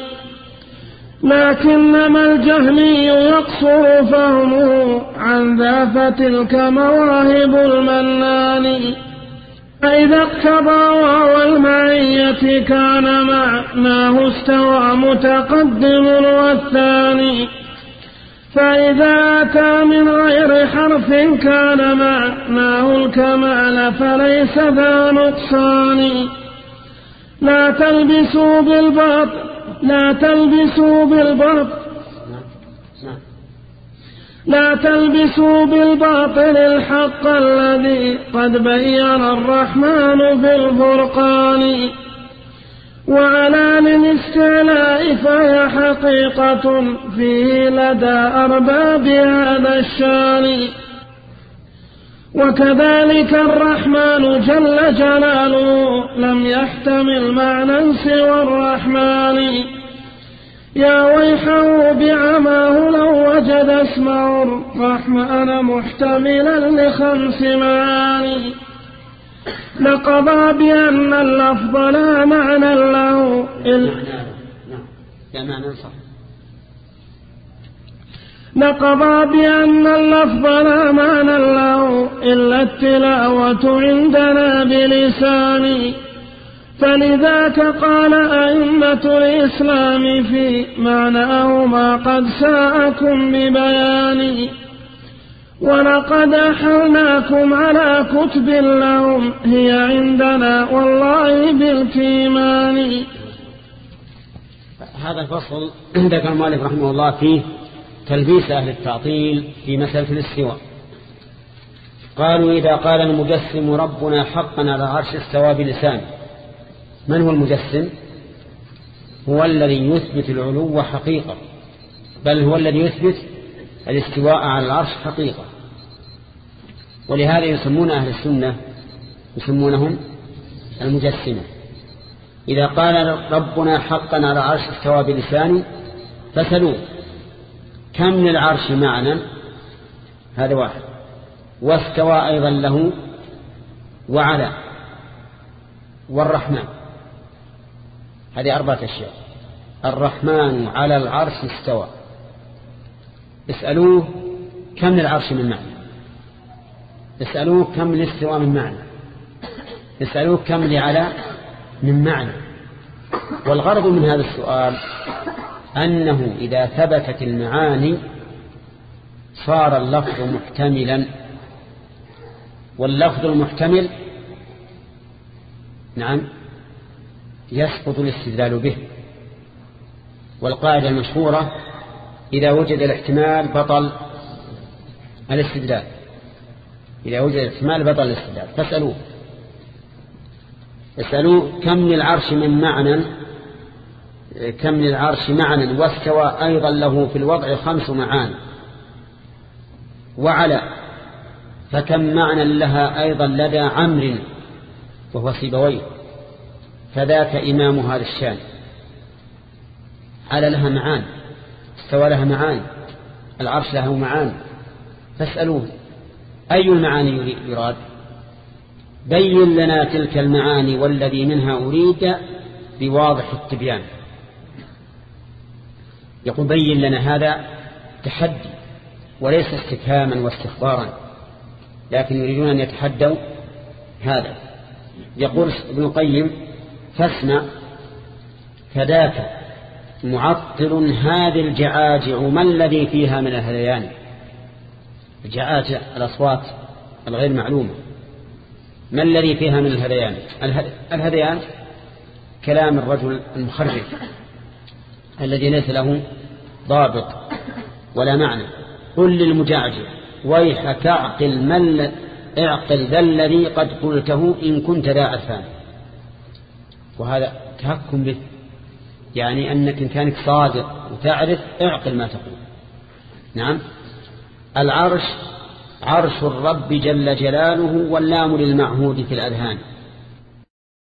لكنما الجهمي يقصر فهمه عن ذا فتلك مواهب المنان فإذا اقتضى واو المعية كان معناه استوى متقدم والثاني فإذا أتى من غير حرف كان معناه الكمال فليس ذا نقصان لا تلبسوا بالباطل لا تلبسوا بالباطل لا تلبسوا بالباطل الحق الذي قد بين الرحمن في الفرقان وعلى الاستعلاء فهي حقيقة فيه لدى أرباب هذا الشان وكذلك الرحمن جل جلاله لم يحتمل معنى سوى الرحمن يا ويحه بعماه لو وجد اسمه الرحمن محتملا لخمس معاني لقضى بأن اللفظ لا معنى له لا معنى صح لقضى بأن اللفظ لا معنى له إلا التلاوة عندنا بلسان فلذاك قال أئمة الإسلام في معناه ما قد ساءكم ببيان ولقد أحلناكم على كتب لهم هي عندنا والله بالكيمان. هذا الفصل ذكر المؤلف رحمه الله فيه تلبيس أهل التعطيل في مسألة الاستواء. قالوا إذا قال المجسم ربنا حقا على العرش استوى بلسانه. من هو المجسم؟ هو الذي يثبت العلو حقيقة، بل هو الذي يثبت الاستواء على العرش حقيقة. ولهذا يسمون أهل السنة يسمونهم المجسمة. إذا قال ربنا حقا على العرش استوى بلسانه فسلوه كم للعرش معنى، هذا واحد، واستوى أيضا له وعلى والرحمن، هذه أربعة أشياء. الرحمن على العرش استوى، اسألوه كم للعرش من معنى، اسألوه كم للاستواء من معنى، اسألوه كم لعلى من معنى. والغرض من هذا السؤال أنه إذا ثبتت المعاني صار اللفظ محتملا، واللفظ المحتمل نعم يسقط الاستدلال به. والقاعدة المشهورة إذا وجد الاحتمال بطل الاستدلال، إذا وجد الاحتمال بطل الاستدلال. فاسألوه اسألوه كم للعرش من معنى، كم للعرش معنى، واستوى أيضا له في الوضع خمس معاني، وعلى فكم معنى لها أيضا لدى عمرو وهو سيبويه، فذاك إمام هذا الشان. على لها معاني، استوى لها معاني، العرش له معاني. فاسألوه أي المعاني يراد، بين لنا تلك المعاني والذي منها أريد بواضح التبيان. يقول بين لنا، هذا تحدي وليس استفهاما واستخبارا، لكن يريدون أن يتحدوا هذا. يقول ابن القيم فاسمع فذاك معطل هذه الجعاجع ما الذي فيها من الهذيان. الجعاجع الأصوات الغير معلومة، ما الذي فيها من الهذيان. الهذيان كلام الرجل المخرف الذي ليس له ضابط ولا معنى. قل للمجعجع ويحك اعقل من اعقل ذا الذي قد قلته إن كنت ذا عرفان. وهذا تحكم به، يعني أنك إن كانك صادق وتعرف اعقل ما تقول. نعم. العرش عرش الرب جل جلاله، واللام للمعهود في الأذهان.